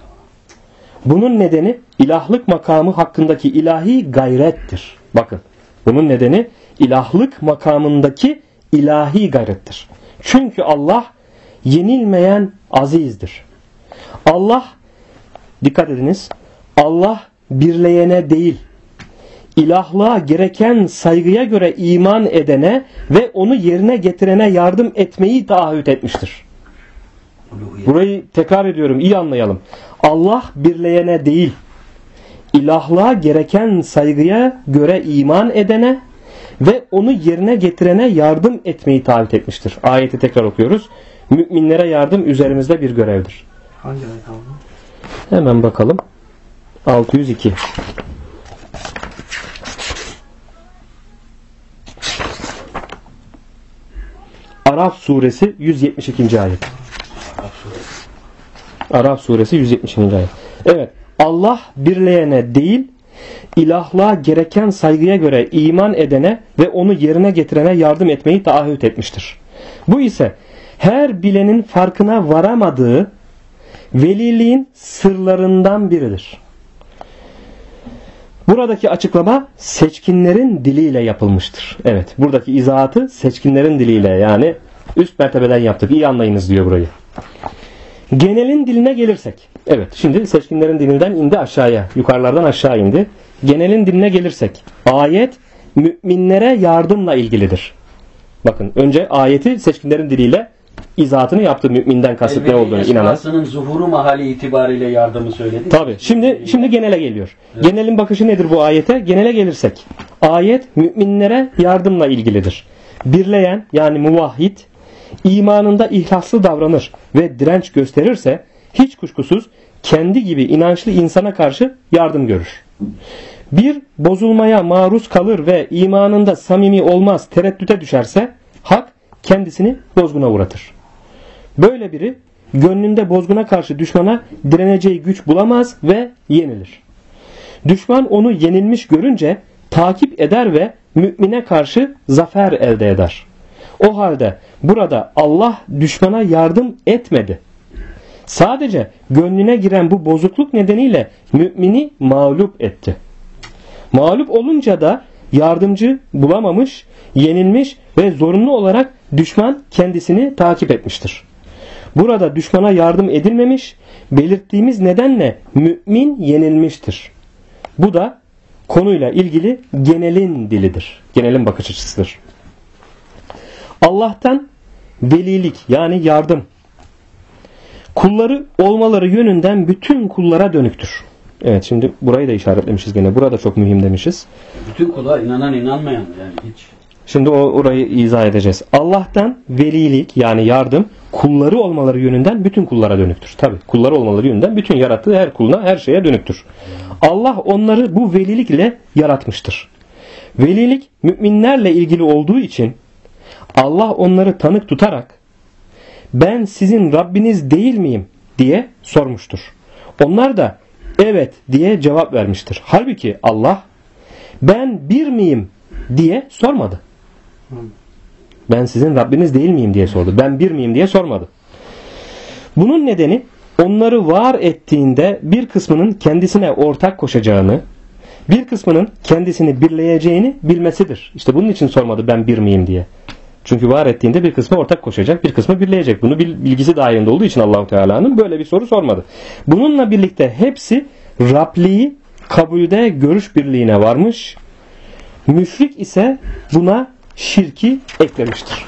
Bunun nedeni ilahlık makamı hakkındaki ilahi gayrettir. Bakın, bunun nedeni ilahlık makamındaki ilahi gayrettir. Çünkü Allah yenilmeyen azizdir. Allah, dikkat ediniz, Allah birleyene değil, ilahlığa gereken saygıya göre iman edene ve onu yerine getirene yardım etmeyi taahhüt etmiştir. Burayı tekrar ediyorum, iyi anlayalım. Allah birleyene değil, ilahlığa gereken saygıya göre iman edene ve onu yerine getirene yardım etmeyi taahhüt etmiştir. Ayeti tekrar okuyoruz. Müminlere yardım üzerimizde bir görevdir. hangi ayet aldın? Hemen bakalım. 602. Araf suresi 172. ayet. Araf suresi 172. ayet. Evet. Allah birleyene değil, ilahlığa gereken saygıya göre iman edene ve onu yerine getirene yardım etmeyi taahhüt etmiştir. Bu ise her bilenin farkına varamadığı veliliğin sırlarından biridir. Buradaki açıklama seçkinlerin diliyle yapılmıştır. Evet, buradaki izahatı seçkinlerin diliyle, yani üst mertebeden yaptık. İyi anlayınız diyor burayı. Genelin diline gelirsek. Evet, şimdi seçkinlerin dilinden indi aşağıya. Yukarılardan aşağı indi. Genelin diline gelirsek. Ayet müminlere yardımla ilgilidir. Bakın, önce ayeti seçkinlerin diliyle izahatını yaptı, müminden kasıt ne olduğunu inanan. Esmasının zuhuru mahalli itibariyle yardımı söyledi. Tabii. Şimdi genele geliyor. Evet. Genelin bakışı nedir bu ayete? Genele gelirsek. Ayet müminlere yardımla ilgilidir. Birleyen, yani muvahhid, imanında ihlaslı davranır ve direnç gösterirse hiç kuşkusuz kendi gibi inançlı insana karşı yardım görür. Bir bozulmaya maruz kalır ve imanında samimi olmaz, tereddüte düşerse hak kendisini bozguna uğratır. Böyle biri gönlünde bozguna karşı düşmana direneceği güç bulamaz ve yenilir. Düşman onu yenilmiş görünce takip eder ve mümine karşı zafer elde eder. O halde burada Allah düşmana yardım etmedi. Sadece gönlüne giren bu bozukluk nedeniyle mümini mağlup etti. Mağlup olunca da yardımcı bulamamış, yenilmiş ve zorunlu olarak düşman kendisini takip etmiştir. Burada düşmana yardım edilmemiş, belirttiğimiz nedenle mümin yenilmiştir. Bu da konuyla ilgili genelin dilidir. Genelin bakış açısıdır. Allah'tan velilik yani yardım, kulları olmaları yönünden bütün kullara dönüktür. Evet, şimdi burayı da işaretlemişiz gene. Burada çok mühim demişiz. Bütün kula inanan inanmayan yani hiç. Şimdi orayı izah edeceğiz. Allah'tan velilik yani yardım kulları olmaları yönünden bütün kullara dönüktür. Tabi kulları olmaları yönünden bütün yarattığı her kuluna her şeye dönüktür. Allah onları bu velilik ile yaratmıştır. Velilik müminlerle ilgili olduğu için Allah onları tanık tutarak ben sizin Rabbiniz değil miyim diye sormuştur. Onlar da evet diye cevap vermiştir. Halbuki Allah ben bir miyim diye sormadı. Ben sizin Rabbiniz değil miyim diye sordu. Ben bir miyim diye sormadı. Bunun nedeni onları var ettiğinde bir kısmının kendisine ortak koşacağını, bir kısmının kendisini birleyeceğini bilmesidir. İşte bunun için sormadı ben bir miyim diye. Çünkü var ettiğinde bir kısmı ortak koşacak, bir kısmı birleyecek. Bunu bilgisi dahilinde olduğu için Allah-u Teala'nın böyle bir soru sormadı. Bununla birlikte hepsi Rabliği kabulde görüş birliğine varmış. Müşrik ise buna şirki eklemiştir.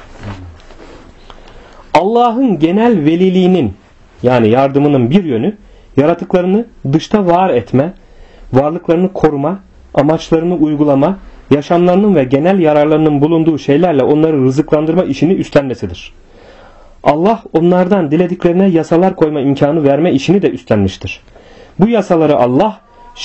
Allah'ın genel veliliğinin yani yardımının bir yönü yaratıklarını dışta var etme, varlıklarını koruma, amaçlarını uygulama, yaşamlarının ve genel yararlarının bulunduğu şeylerle onları rızıklandırma işini üstlenmesidir. Allah onlardan dilediklerine yasalar koyma imkanı verme işini de üstlenmiştir. Bu yasaları Allah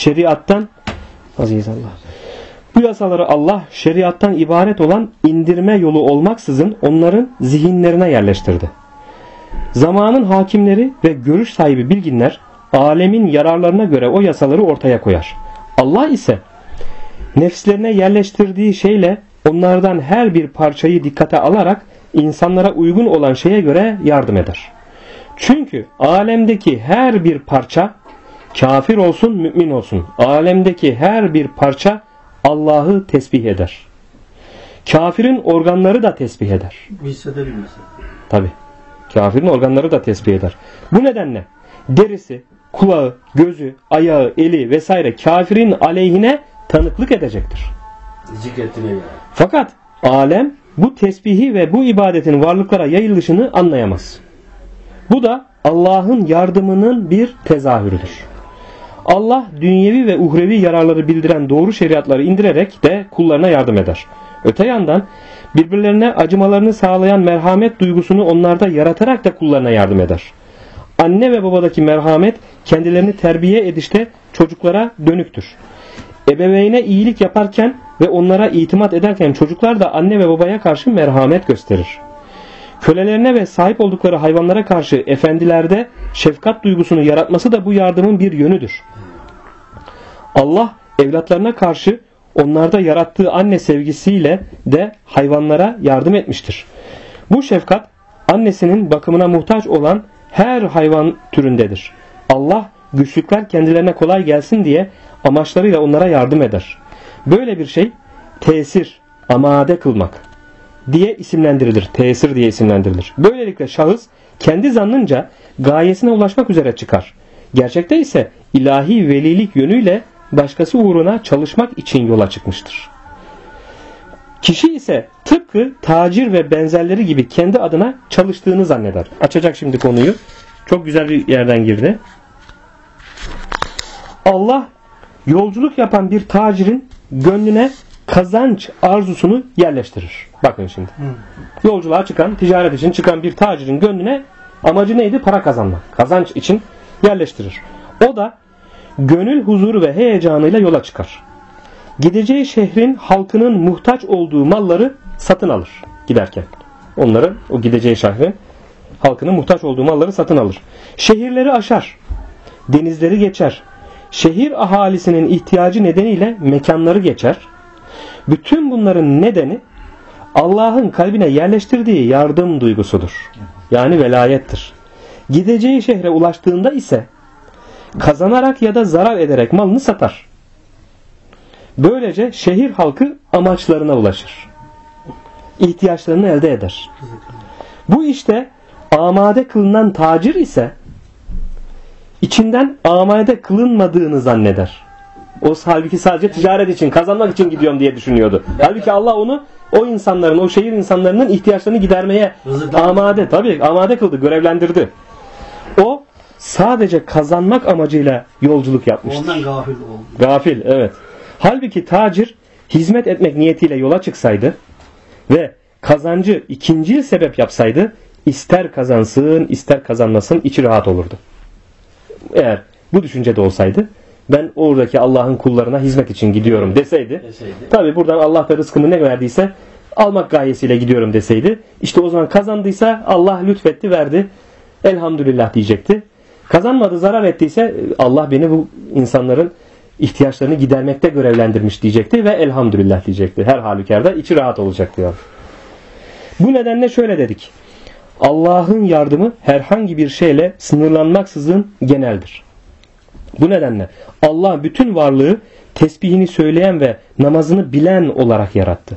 şeriattan ibaret olan indirme yolu olmaksızın onların zihinlerine yerleştirdi. Zamanın hakimleri ve görüş sahibi bilginler alemin yararlarına göre o yasaları ortaya koyar. Allah ise nefslerine yerleştirdiği şeyle onlardan her bir parçayı dikkate alarak insanlara uygun olan şeye göre yardım eder. Çünkü alemdeki her bir parça kafir olsun mümin olsun alemdeki her bir parça Allah'ı tesbih eder. Kafirin organları da tesbih eder. Hissedebilmesi. Tabi. Kafirin organları da tesbih eder. Bu nedenle derisi, kulağı, gözü, ayağı, eli vesaire kafirin aleyhine tanıklık edecektir. Zikretine göre. Fakat alem bu tesbihi ve bu ibadetin varlıklara yayılışını anlayamaz. Bu da Allah'ın yardımının bir tezahürüdür. Allah dünyevi ve uhrevi yararları bildiren doğru şeriatları indirerek de kullarına yardım eder. Öte yandan birbirlerine acımalarını sağlayan merhamet duygusunu onlarda yaratarak da kullarına yardım eder. Anne ve babadaki merhamet kendilerini terbiye edişte çocuklara dönüktür. Ebeveyne iyilik yaparken ve onlara itimat ederken çocuklar da anne ve babaya karşı merhamet gösterir. Kölelerine ve sahip oldukları hayvanlara karşı efendilerde şefkat duygusunu yaratması da bu yardımın bir yönüdür. Allah evlatlarına karşı onlarda yarattığı anne sevgisiyle de hayvanlara yardım etmiştir. Bu şefkat annesinin bakımına muhtaç olan her hayvan türündedir. Allah güçlükler kendilerine kolay gelsin diye amaçlarıyla onlara yardım eder. Böyle bir şey tesir, amade kılmak diye isimlendirilir. Tesir diye isimlendirilir. Böylelikle şahıs kendi zannınca gayesine ulaşmak üzere çıkar. Gerçekte ise ilahi velilik yönüyle başkası uğruna çalışmak için yola çıkmıştır. Kişi ise tıpkı tacir ve benzerleri gibi kendi adına çalıştığını zanneder. Açacak şimdi konuyu. Çok güzel bir yerden girdi. Allah yolculuk yapan bir tacirin gönlüne kazanç arzusunu yerleştirir. Bakın şimdi. Yolculuğa çıkan, ticaret için çıkan bir tacirin gönlüne amacı neydi? Para kazanmak. Kazanç için yerleştirir. O da gönül huzuru ve heyecanıyla yola çıkar. Gideceği şehrin halkının muhtaç olduğu malları satın alır giderken. Onları, o gideceği şehrin halkının muhtaç olduğu malları satın alır. Şehirleri aşar. Denizleri geçer. Şehir ahalisinin ihtiyacı nedeniyle mekanları geçer. Bütün bunların nedeni Allah'ın kalbine yerleştirdiği yardım duygusudur. Yani velayettir. Gideceği şehre ulaştığında ise kazanarak ya da zarar ederek malını satar. Böylece şehir halkı amaçlarına ulaşır. İhtiyaçlarını elde eder. Bu işte amade kılınan tacir ise içinden amade kılınmadığını zanneder. O halbuki sadece ticaret için, kazanmak için gidiyorum diye düşünüyordu. Halbuki Allah onu o insanların, o şehir insanlarının ihtiyaçlarını gidermeye amade kıldı, görevlendirdi. O sadece kazanmak amacıyla yolculuk yapmıştır. Ondan gafil oldu. Gafil, evet. Halbuki tacir hizmet etmek niyetiyle yola çıksaydı ve kazancı ikincil sebep yapsaydı, ister kazansın ister kazanmasın içi rahat olurdu. Eğer bu düşüncede olsaydı, ben oradaki Allah'ın kullarına hizmet için gidiyorum deseydi, tabi buradan Allah da rızkımı ne verdiyse almak gayesiyle gidiyorum deseydi, işte o zaman kazandıysa Allah lütfetti, verdi, elhamdülillah diyecekti. Kazanmadı, zarar ettiyse Allah beni bu insanların ihtiyaçlarını gidermekte görevlendirmiş diyecekti ve elhamdülillah diyecekti. Her halükarda içi rahat olacaktı yani. Bu nedenle şöyle dedik: Allah'ın yardımı herhangi bir şeyle sınırlanmaksızın geneldir. Bu nedenle Allah bütün varlığı tesbihini söyleyen ve namazını bilen olarak yarattı.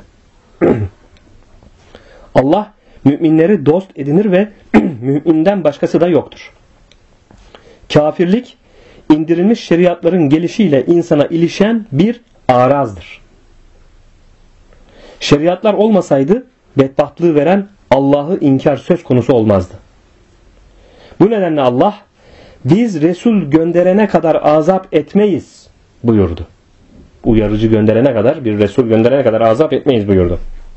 Allah müminleri dost edinir ve müminden başkası da yoktur. Kafirlik, indirilmiş şeriatların gelişiyle insana ilişen bir arazdır. Şeriatlar olmasaydı bedbahtlığı veren Allah'ı inkar söz konusu olmazdı. Bu nedenle Allah, biz Resul gönderene kadar azap etmeyiz buyurdu. Uyarıcı gönderene kadar, bir Resul gönderene kadar azap etmeyiz buyurdu.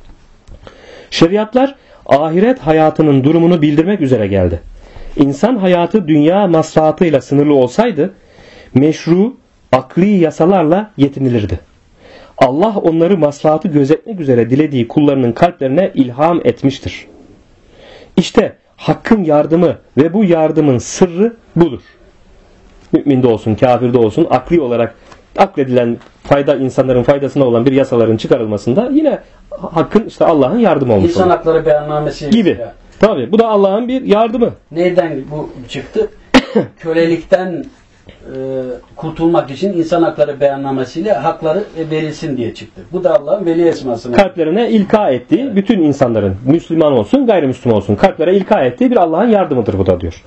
Şeriatlar ahiret hayatının durumunu bildirmek üzere geldi. İnsan hayatı dünya maslahatıyla sınırlı olsaydı meşru, akli yasalarla yetinilirdi. Allah onları maslahatı gözetmek üzere dilediği kullarının kalplerine ilham etmiştir. İşte Hakk'ın yardımı ve bu yardımın sırrı budur. Müminde olsun, kafirde olsun, akli olarak akledilen fayda, insanların faydasına olan bir yasaların çıkarılmasında yine Hakk'ın, işte Allah'ın yardımı olmuş. İnsan hakları beyannamesi gibi. Tabii bu da Allah'ın bir yardımı. Nereden bu çıktı? Kölelikten kurtulmak için insan hakları beyannamesiyle hakları verilsin diye çıktı. Bu da Allah'ın veli esmasına. Kalplerine ilka ettiği, bütün insanların, Müslüman olsun, gayrimüslim olsun, kalplere ilka ettiği bir Allah'ın yardımıdır bu da diyor.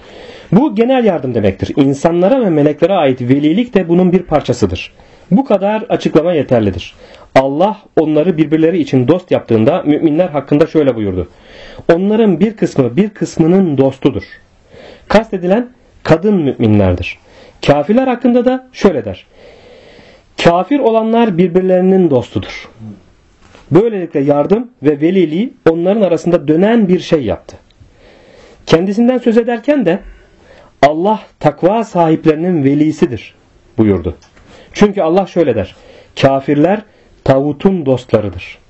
Bu genel yardım demektir. İnsanlara ve meleklere ait velilik de bunun bir parçasıdır. Bu kadar açıklama yeterlidir. Allah onları birbirleri için dost yaptığında müminler hakkında şöyle buyurdu: onların bir kısmı bir kısmının dostudur. Kastedilen kadın müminlerdir. Kafirler hakkında da şöyle der: kafir olanlar birbirlerinin dostudur. Böylelikle yardım ve veliliği onların arasında dönen bir şey yaptı. Kendisinden söz ederken de Allah takva sahiplerinin velisidir buyurdu. Çünkü Allah şöyle der: kafirler tağutun dostlarıdır.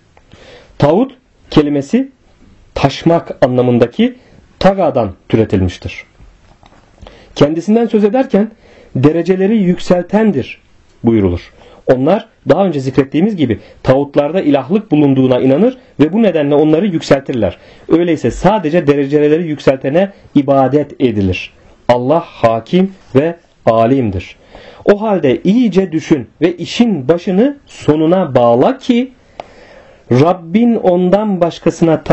Tağut kelimesi taşmak anlamındaki tagadan türetilmiştir. Kendisinden söz ederken dereceleri yükseltendir buyurulur. Onlar daha önce zikrettiğimiz gibi tağutlarda ilahlık bulunduğuna inanır ve bu nedenle onları yükseltirler. Öyleyse sadece dereceleri yükseltene ibadet edilir. Allah hakim ve alimdir. O halde iyice düşün ve işin başını sonuna bağla ki Rabbin ondan başkasına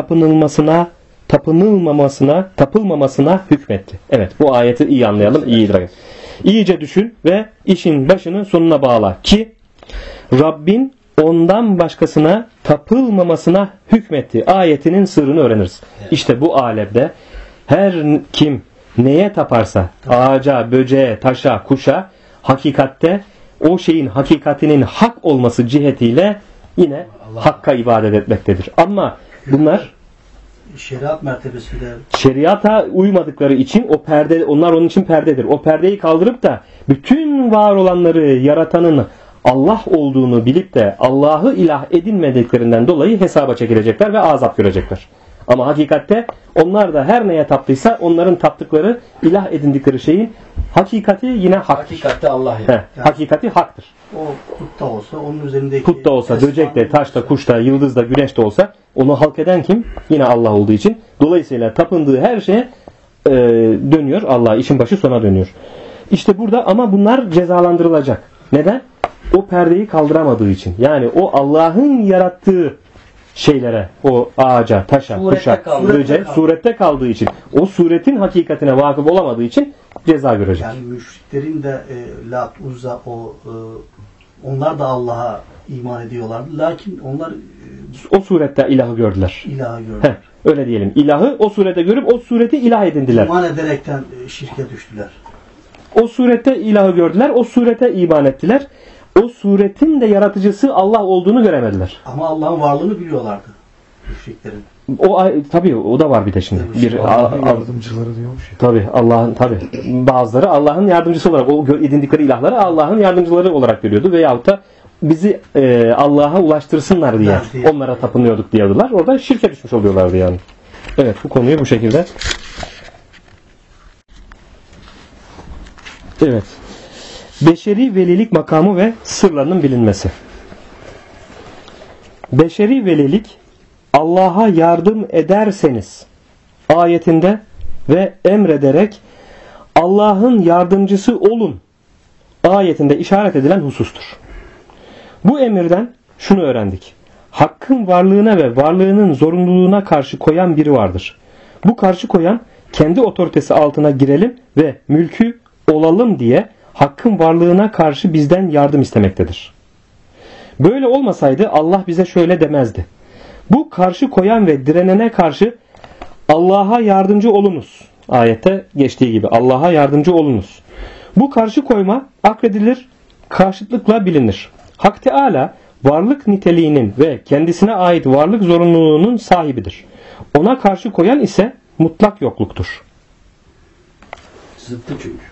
tapılmamasına hükmetti. Evet, bu ayeti iyi anlayalım, iyi idrak et. İyice düşün ve işin başını sonuna bağla ki Rabbin ondan başkasına tapılmamasına hükmetti. Ayetinin sırrını öğreniriz. İşte bu alemde her kim neye taparsa, ağaca, böceğe, taşa, kuşa, hakikatte o şeyin hakikatinin hak olması cihetiyle yine Hakk'a ibadet etmektedir. Ama bunlar şeriat mertebesinde şeriata uymadıkları için o perde, onlar onun için perdedir. O perdeyi kaldırıp da bütün var olanları yaratanın Allah olduğunu bilip de Allah'ı ilah edinmediklerinden dolayı hesaba çekilecekler ve azap görecekler. Ama hakikatte onlar da her neye taptıysa onların taptıkları, ilah edindikleri şeyin hakikati yine haktır. Hakikati Allah yani. Hakikati haktır. o put da olsa, onun üzerindeki Put da olsa, böcek de, taş da, kuş da, yıldız da, güneş de olsa onu halk eden kim? Yine Allah olduğu için. Dolayısıyla tapındığı her şeye dönüyor. Allah işin başı sona dönüyor. İşte burada ama bunlar cezalandırılacak. Neden? O perdeyi kaldıramadığı için. Yani o Allah'ın yarattığı şeylere, o ağaca, taşa, kuşa, böceğe surette kaldığı için, o suretin hakikatine vakıf olamadığı için ceza görecek. Yani müşriklerin de Lat, Uzza, onlar da Allah'a iman ediyorlardı. Lakin onlar o surette ilahı gördüler. İlahı gördüler. Öyle diyelim. İlahı o surete görüp o sureti ilah edindiler. İman ederekten şirke düştüler. O surette ilahı gördüler. O surete iman ettiler. O suretin de yaratıcısı Allah olduğunu göremediler. Ama Allah'ın varlığını biliyorlardı müşriklerin. Tabii o da var bir de şimdi. Allah'ın yardımcıları diyormuş ya. Tabii Allah'ın bazıları Allah'ın yardımcısı olarak o edindikleri ilahları Allah'ın yardımcıları olarak görüyordu veyahut da bizi Allah'a ulaştırsınlar diye onlara tapınıyorduk diyordular. Orada şirke düşmüş oluyorlardı yani. Evet, bu konuyu bu şekilde. Evet. Beşeri velilik makamı ve sırlarının bilinmesi. Beşeri velilik Allah'a yardım ederseniz ayetinde ve emrederek Allah'ın yardımcısı olun ayetinde işaret edilen husustur. Bu emirden şunu öğrendik. Hakkın varlığına ve varlığının zorunluluğuna karşı koyan biri vardır. Bu karşı koyan kendi otoritesi altına girelim ve mülkü olalım diye hakkın varlığına karşı bizden yardım istemektedir. Böyle olmasaydı Allah bize şöyle demezdi. Bu karşı koyan ve direnene karşı Allah'a yardımcı olunuz. Ayette geçtiği gibi Allah'a yardımcı olunuz. Bu karşı koyma akredilir, karşıtlıkla bilinir. Hak Teala varlık niteliğinin ve kendisine ait varlık zorunluluğunun sahibidir. Ona karşı koyan ise mutlak yokluktur. Zıttı çünkü.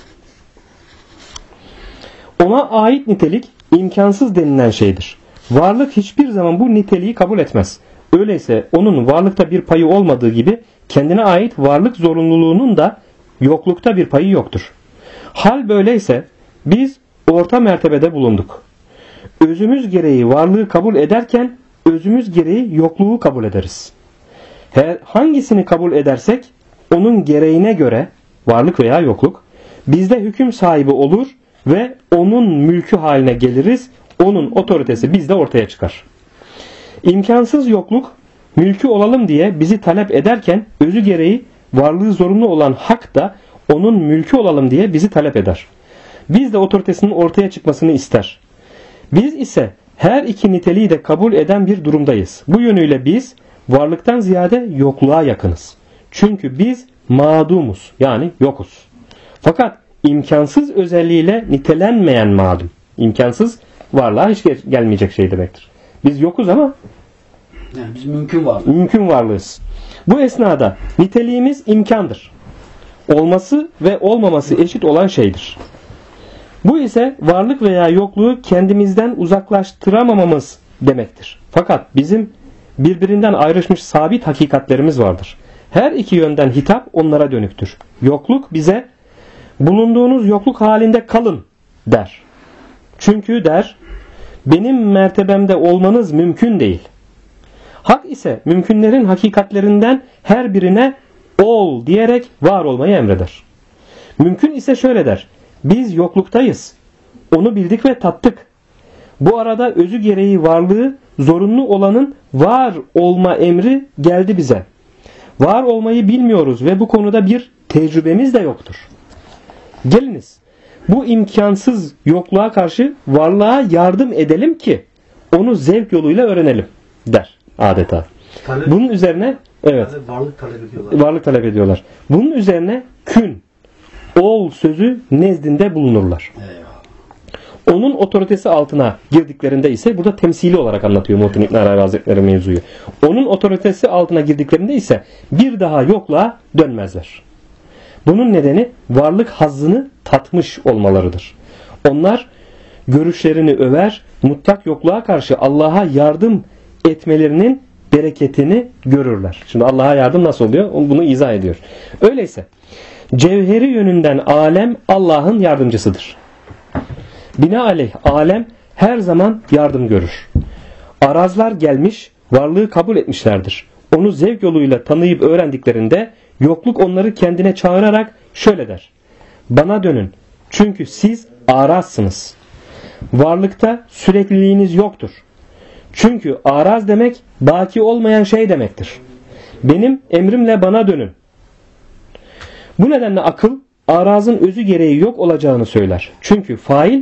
Ona ait nitelik imkansız denilen şeydir. Varlık hiçbir zaman bu niteliği kabul etmez. Öyleyse onun varlıkta bir payı olmadığı gibi kendine ait varlık zorunluluğunun da yoklukta bir payı yoktur. Hal böyleyse biz orta mertebede bulunduk. Özümüz gereği varlığı kabul ederken özümüz gereği yokluğu kabul ederiz. Hangisini kabul edersek onun gereğine göre varlık veya yokluk bizde hüküm sahibi olur ve onun mülkü haline geliriz. Onun otoritesi bizde ortaya çıkar. İmkansız yokluk mülkü olalım diye bizi talep ederken özü gereği varlığı zorunlu olan hak da onun mülkü olalım diye bizi talep eder. Biz de otoritesinin ortaya çıkmasını ister. Biz ise her iki niteliği de kabul eden bir durumdayız. Bu yönüyle biz varlıktan ziyade yokluğa yakınız. Çünkü biz mağdumuz, yani yokuz. Fakat imkansız özelliğiyle nitelenmeyen madum. İmkansız varlığa hiç gelmeyecek şey demektir. Biz yokuz ama yani biz mümkün varlığız. Bu esnada niteliğimiz imkandır. Olması ve olmaması eşit olan şeydir. Bu ise varlık veya yokluğu kendimizden uzaklaştıramamamız demektir. Fakat bizim birbirinden ayrışmış sabit hakikatlerimiz vardır. Her iki yönden hitap onlara dönüktür. Yokluk bize bulunduğunuz yokluk halinde kalın der. Çünkü der benim mertebemde olmanız mümkün değil. Hak ise mümkünlerin hakikatlerinden her birine ol diyerek var olmayı emreder. Mümkün ise şöyle der. Biz yokluktayız. Onu bildik ve tattık. Bu arada özü gereği varlığı zorunlu olanın var olma emri geldi bize. Var olmayı bilmiyoruz ve bu konuda bir tecrübemiz de yoktur. Geliniz bu imkansız yokluğa karşı varlığa yardım edelim ki onu zevk yoluyla öğrenelim der adeta. Bunun üzerine varlık talep ediyorlar. Bunun üzerine kün, ol sözü nezdinde bulunurlar. Onun otoritesi altına girdiklerinde ise burada temsili olarak anlatıyor Muhittin İbn Arabi Hazretleri mevzuyu. Onun otoritesi altına girdiklerinde ise bir daha yokluğa dönmezler. Bunun nedeni varlık hazzını tatmış olmalarıdır. Onlar görüşlerini över, mutlak yokluğa karşı Allah'a yardım etmelerinin bereketini görürler. Şimdi Allah'a yardım nasıl oluyor? Bunu izah ediyor. Öyleyse cevheri yönünden alem Allah'ın yardımcısıdır. Binaenaleyh alem her zaman yardım görür. Arazlar gelmiş, varlığı kabul etmişlerdir. Onu zevk yoluyla tanıyıp öğrendiklerinde Yokluk onları kendine çağırarak şöyle der: bana dönün, çünkü siz arazsınız. Varlıkta sürekliliğiniz yoktur. Çünkü araz demek baki olmayan şey demektir. Benim emrimle bana dönün. Bu nedenle akıl arazın özü gereği yok olacağını söyler. Çünkü fail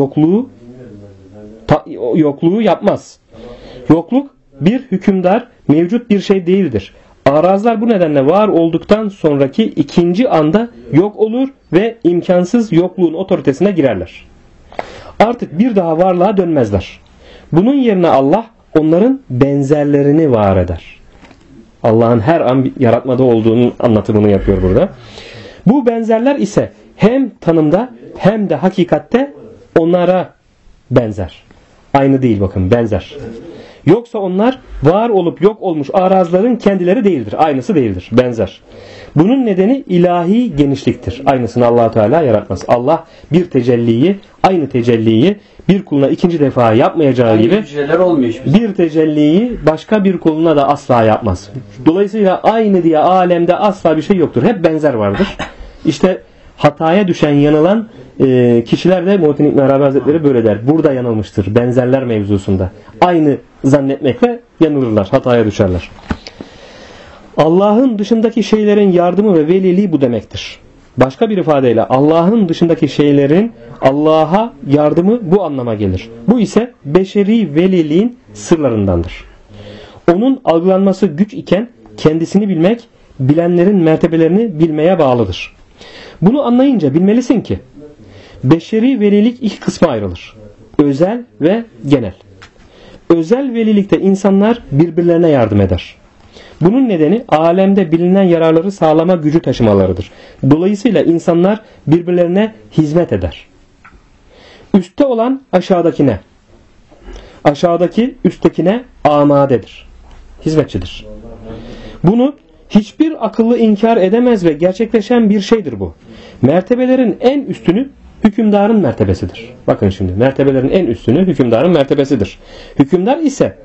yokluğu yapmaz. Yokluk bir hükümdar, mevcut bir şey değildir. Arazlar bu nedenle var olduktan sonraki ikinci anda yok olur ve imkansız yokluğun otoritesine girerler. Artık bir daha varlığa dönmezler. Bunun yerine Allah onların benzerlerini var eder. Allah'ın her an yaratmada olduğunun anlatımını yapıyor burada. Bu benzerler ise hem tanımda hem de hakikatte onlara benzer. Aynı değil, bakın, benzer. Yoksa onlar var olup yok olmuş arazların kendileri değildir. Aynısı değildir. Benzer. Bunun nedeni ilahi genişliktir. Aynısını Allah Teala yaratmaz. Allah bir tecelliyi, aynı tecelliyi bir kuluna ikinci defa yapmayacağı gibi bir tecelliyi başka bir kuluna da asla yapmaz. Dolayısıyla aynı diye alemde asla bir şey yoktur. Hep benzer vardır. İşte hataya düşen, yanılan kişiler de Muhittin İbn Arabi Hazretleri böyle der. Burada yanılmıştır. Benzerler mevzusunda. Aynı zannetmekle yanılırlar. Hataya düşerler. Allah'ın dışındaki şeylerin yardımı ve veliliği bu demektir. Başka bir ifadeyle Allah'ın dışındaki şeylerin Allah'a yardımı bu anlama gelir. Bu ise beşeri veliliğin sırlarındandır. Onun algılanması güç iken kendisini bilmek, bilenlerin mertebelerini bilmeye bağlıdır. Bunu anlayınca bilmelisin ki beşeri velilik iki kısma ayrılır. Özel ve genel. Özel velilikte insanlar birbirlerine yardım eder. Bunun nedeni alemde bilinen yararları sağlama gücü taşımalarıdır. Dolayısıyla insanlar birbirlerine hizmet eder. Üstte olan aşağıdakine, aşağıdaki üsttekine amadedir. Hizmetçidir. Bunu hiçbir akıllı inkar edemez ve gerçekleşen bir şeydir bu. Mertebelerin en üstünü hükümdarın mertebesidir. Bakın şimdi, mertebelerin en üstünü hükümdarın mertebesidir. Hükümdar ise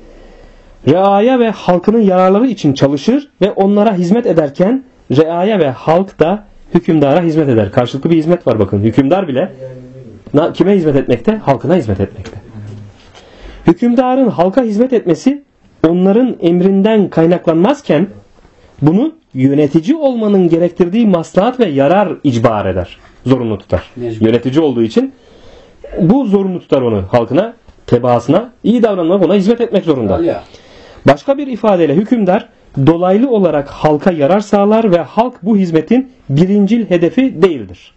reaya ve halkının yararları için çalışır ve onlara hizmet ederken reaya ve halk da hükümdara hizmet eder. Karşılıklı bir hizmet var, bakın. Hükümdar bile kime hizmet etmekte? Halkına hizmet etmekte. Hükümdarın halka hizmet etmesi onların emrinden kaynaklanmazken bunu yönetici olmanın gerektirdiği maslahat ve yarar icbar eder. Zorunlu tutar. Yönetici olduğu için bu zorunlu tutar onu. Halkına, tebaasına iyi davranmak, ona hizmet etmek zorunda. Başka bir ifadeyle hükümdar dolaylı olarak halka yarar sağlar ve halk bu hizmetin birincil hedefi değildir.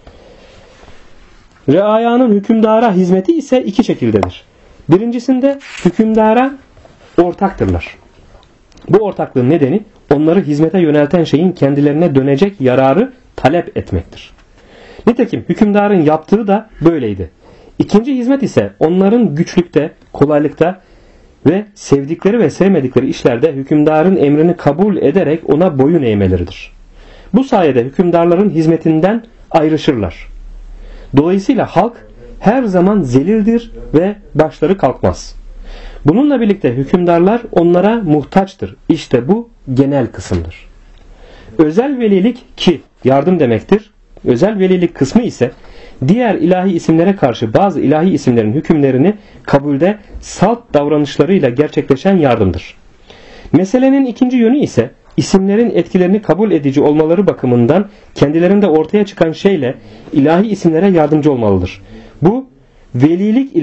Reayanın hükümdara hizmeti ise iki şekildedir. Birincisinde hükümdara ortaktırlar. Bu ortaklığın nedeni onları hizmete yönelten şeyin kendilerine dönecek yararı talep etmektir. Nitekim hükümdarın yaptığı da böyleydi. İkinci hizmet ise onların güçlükte, kolaylıkta ve sevdikleri ve sevmedikleri işlerde hükümdarın emrini kabul ederek ona boyun eğmeleridir. Bu sayede hükümdarların hizmetinden ayrışırlar. Dolayısıyla halk her zaman zelildir ve başları kalkmaz. Bununla birlikte hükümdarlar onlara muhtaçtır. İşte bu genel kısımdır. Özel velilik ki yardım demektir. Özel velilik kısmı ise diğer ilahi isimlere karşı bazı ilahi isimlerin hükümlerini kabulde salt davranışlarıyla gerçekleşen yardımdır. Meselenin ikinci yönü ise isimlerin etkilerini kabul edici olmaları bakımından kendilerinde ortaya çıkan şeyle ilahi isimlere yardımcı olmalıdır. Bu velilik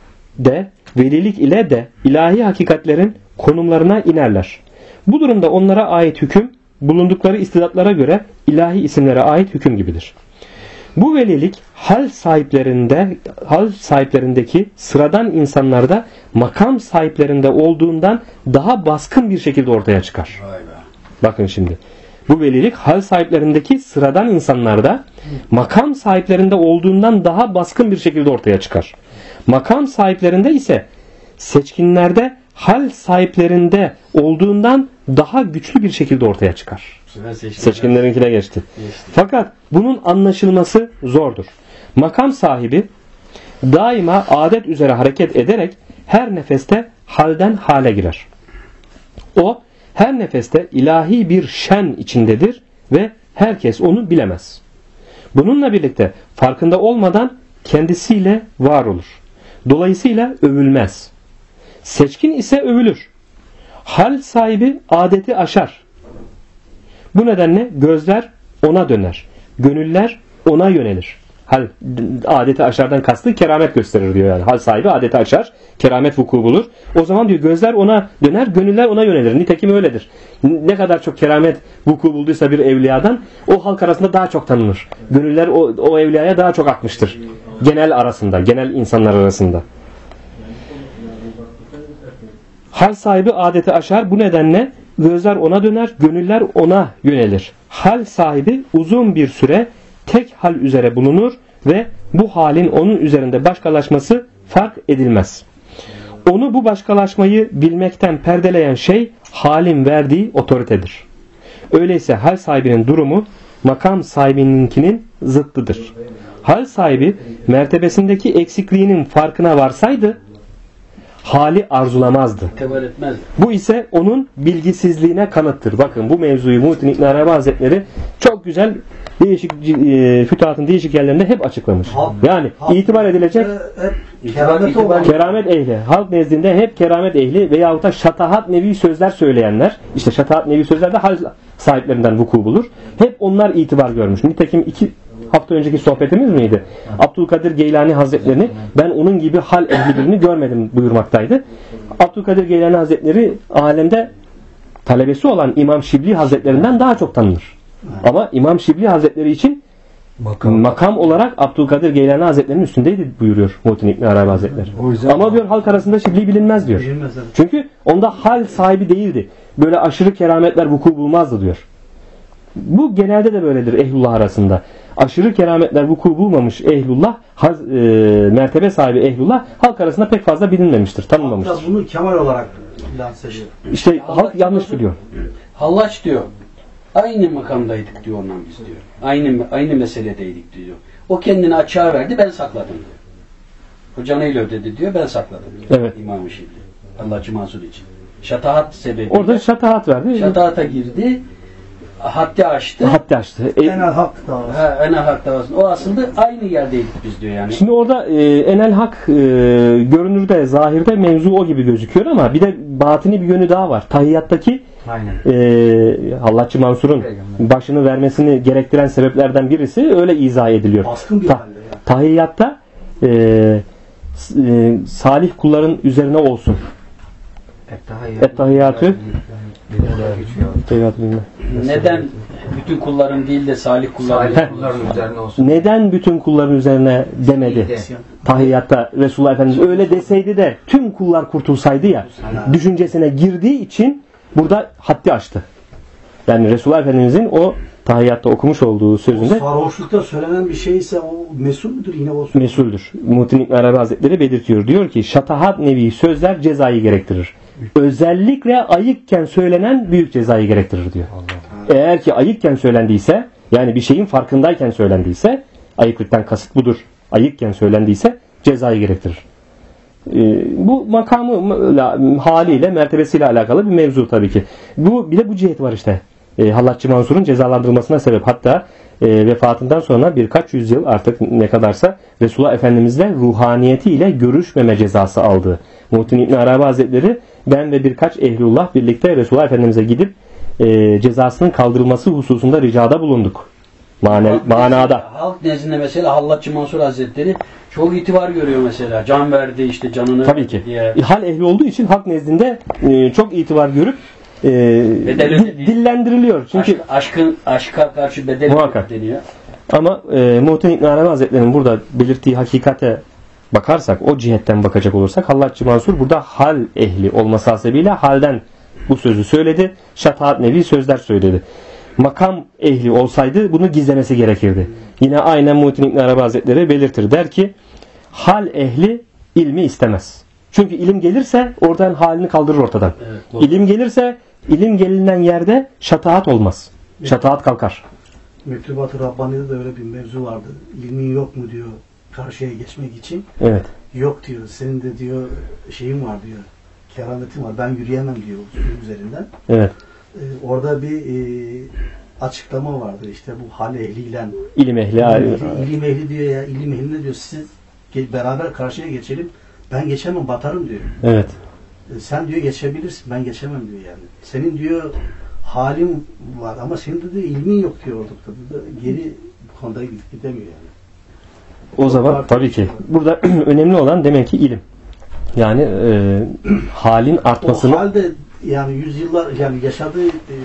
ile de ilahi hakikatlerin konumlarına inerler. Bu durumda onlara ait hüküm bulundukları istidatlara göre ilahi isimlere ait hüküm gibidir. Bu velilik hal sahiplerindeki sıradan insanlarda makam sahiplerinde olduğundan daha baskın bir şekilde ortaya çıkar. Bakın şimdi. Bu velilik hal sahiplerindeki sıradan insanlarda makam sahiplerinde olduğundan daha baskın bir şekilde ortaya çıkar. Makam sahiplerinde ise seçkinlerde hal sahiplerinde olduğundan daha güçlü bir şekilde ortaya çıkar. Seçkinlerinkine geçti. Fakat bunun anlaşılması zordur. Makam sahibi daima adet üzere hareket ederek her nefeste halden hale girer. O her nefeste ilahi bir şen içindedir ve herkes onu bilemez. Bununla birlikte farkında olmadan kendisiyle var olur. Dolayısıyla övülmez. Seçkin ise övülür. Hal sahibi adeti aşar. Bu nedenle gözler ona döner. Gönüller ona yönelir. Hal adeti aşardan kastı keramet gösterir diyor yani. Hal sahibi adeti aşar, keramet vuku bulur. O zaman diyor gözler ona döner, gönüller ona yönelir. Nitekim öyledir. Ne kadar çok keramet vuku bulduysa bir evliyadan o halk arasında daha çok tanınır. Gönüller o evliyaya daha çok akmıştır. Genel arasında, genel insanlar arasında. Hal sahibi adeti aşar. Bu nedenle gözler ona döner, gönüller ona yönelir. Hal sahibi uzun bir süre tek hal üzere bulunur ve bu halin onun üzerinde başkalaşması fark edilmez. Onu bu başkalaşmayı bilmekten perdeleyen şey halin verdiği otoritedir. Öyleyse hal sahibinin durumu makam sahibininkinin zıttıdır. Hal sahibi mertebesindeki eksikliğinin farkına varsaydı hali arzulamazdı. Bu ise onun bilgisizliğine kanıttır. Bakın bu mevzuyu Muhittin İbn Arabi Hazretleri çok güzel değişik fütuhatın değişik yerlerinde hep açıklamış. Yani itibar edilecek keramet ehli. Halk nezdinde hep keramet ehli veyahut da şatahat nevi sözler söyleyenler, işte şatahat nevi sözler de hal sahiplerinden vuku bulur. Hep onlar itibar görmüş. Nitekim 2 hafta önceki sohbetimiz miydi? Abdülkadir Geylani Hazretlerini ben onun gibi hal ehli birini görmedim buyurmaktaydı. Abdülkadir Geylani Hazretleri alemde talebesi olan İmam Şibli Hazretlerinden daha çok tanınır. Ama İmam Şibli Hazretleri için makam olarak Abdülkadir Geylani Hazretleri'nin üstündeydi buyuruyor Muhittin İbn Arabi Hazretleri. Ama diyor halk arasında Şibli bilinmez diyor. Çünkü onda hal sahibi değildi. Böyle aşırı kerametler vuku bulmazdı diyor. Bu genelde de böyledir ehlullah arasında. Aşırı kerametler vuku bulmamış ehlullah, mertebe sahibi ehlullah halk arasında pek fazla bilinmemiştir, tanınmamıştır. Hatta bunu kemal olarak lanse ediyor. İşte halk yanlış biliyor. Hallaç diyor. Aynı makamdaydık diyor ondan biz diyor. Aynı meseledeydik diyor. O kendini açığa verdi, ben sakladım diyor. O canıyla ödedi diyor, ben sakladım diyor. Evet. İmam-ı Şibli. Allah'cı Mansur için. Şatahat sebebi. Orada şatahat verdi. Şatahata girdi. Haddi aştı. Haddi aştı. Enel hak davası. Enel hak davası. O aslında aynı yerdeydik biz diyor yani. Şimdi orada enel hak görünürde, zahirde mevzu o gibi gözüküyor ama bir de batini bir yönü daha var. Tahiyyattaki Allahçı Mansur'un başını vermesini gerektiren sebeplerden birisi öyle izah ediliyor. Baskın bir halde yani. Tahiyyatta salih kulların üzerine olsun. Ettehiyyatü neden bütün kulların değil de salih kulların üzerine olsun? Neden bütün kulların üzerine demedi? Tahiyyatta Resulullah Efendimiz öyle deseydi de tüm kullar kurtulsaydı ya düşüncesine girdiği için burada haddi aştı. Yani Resulullah Efendimizin o tahiyyatta okumuş olduğu sözünde o sarhoşlukta söylenen bir şeyse o mesul müdür yine o söz? Mesuldür. Muhittin İbn Arabi Hazretleri belirtiyor. Diyor ki şatahat nevi sözler cezayı gerektirir. Özellikle ayıkken söylenen büyük cezayı gerektirir diyor. Eğer ki ayıkken söylendiyse, yani bir şeyin farkındayken söylendiyse, ayıklıktan kasıt budur. Ayıkken söylendiyse cezayı gerektirir. Bu makamı haliyle, mertebesiyle alakalı bir mevzu tabii ki. Bir de bu cihet var işte. Hallatçı Mansur'un cezalandırılmasına sebep. Hatta vefatından sonra birkaç yüzyıl artık ne kadarsa Resulullah Efendimizle ruhaniyetiyle görüşmeme cezası aldı. Muhittin İbn Arabi Hazretleri ben ve birkaç ehlullah birlikte Resulullah Efendimiz'e gidip cezasının kaldırılması hususunda ricada bulunduk. Manada. Halk nezdinde mesela Hallatçı Mansur Hazretleri çok itibar görüyor mesela. Can verdi işte canını tabii ki. Diye. Hal ehli olduğu için halk nezdinde çok itibar görüp dillendiriliyor. Çünkü aşka karşı bedel deniyor. Ama Muhittin İbn Arabi Hazretleri'nin burada belirttiği hakikate bakarsak, o cihetten bakacak olursak Hallatçı Mansur burada hal ehli olması hasebiyle halden bu sözü söyledi. Şatahat nevi sözler söyledi. Makam ehli olsaydı bunu gizlemesi gerekirdi. Yine aynen Muhittin İbn Arabi Hazretleri belirtir. Der ki hal ehli ilmi istemez. Çünkü ilim gelirse oradan halini kaldırır ortadan. Evet, ilim gelirse ilim gelinen yerde şatahat olmaz. Şatahat kalkar. Mektubat-ı Rabbani'de de öyle bir mevzu vardı. İlmin yok mu diyor karşıya geçmek için. Evet. Yok diyor. Senin de diyor şeyin var diyor. Kerametin var. Ben yürüyemem diyor üzerinden. Evet. Orada bir açıklama vardı işte bu hal ehliyle İlim ehli. ilim ehli diyor ya, ilim ehline diyor siz beraber karşıya geçelim, ben geçemem, batarım diyor. Evet. Sen diyor geçebilirsin, ben geçemem diyor yani. Senin diyor halin var ama senin de diyor ilmin yok diyor orada. Geri bu konuda gidemiyor yani. O zaman tabii ki burada önemli olan demek ki ilim. Yani halin artmasını. O halde yani yüzyıllar yani yaşadığı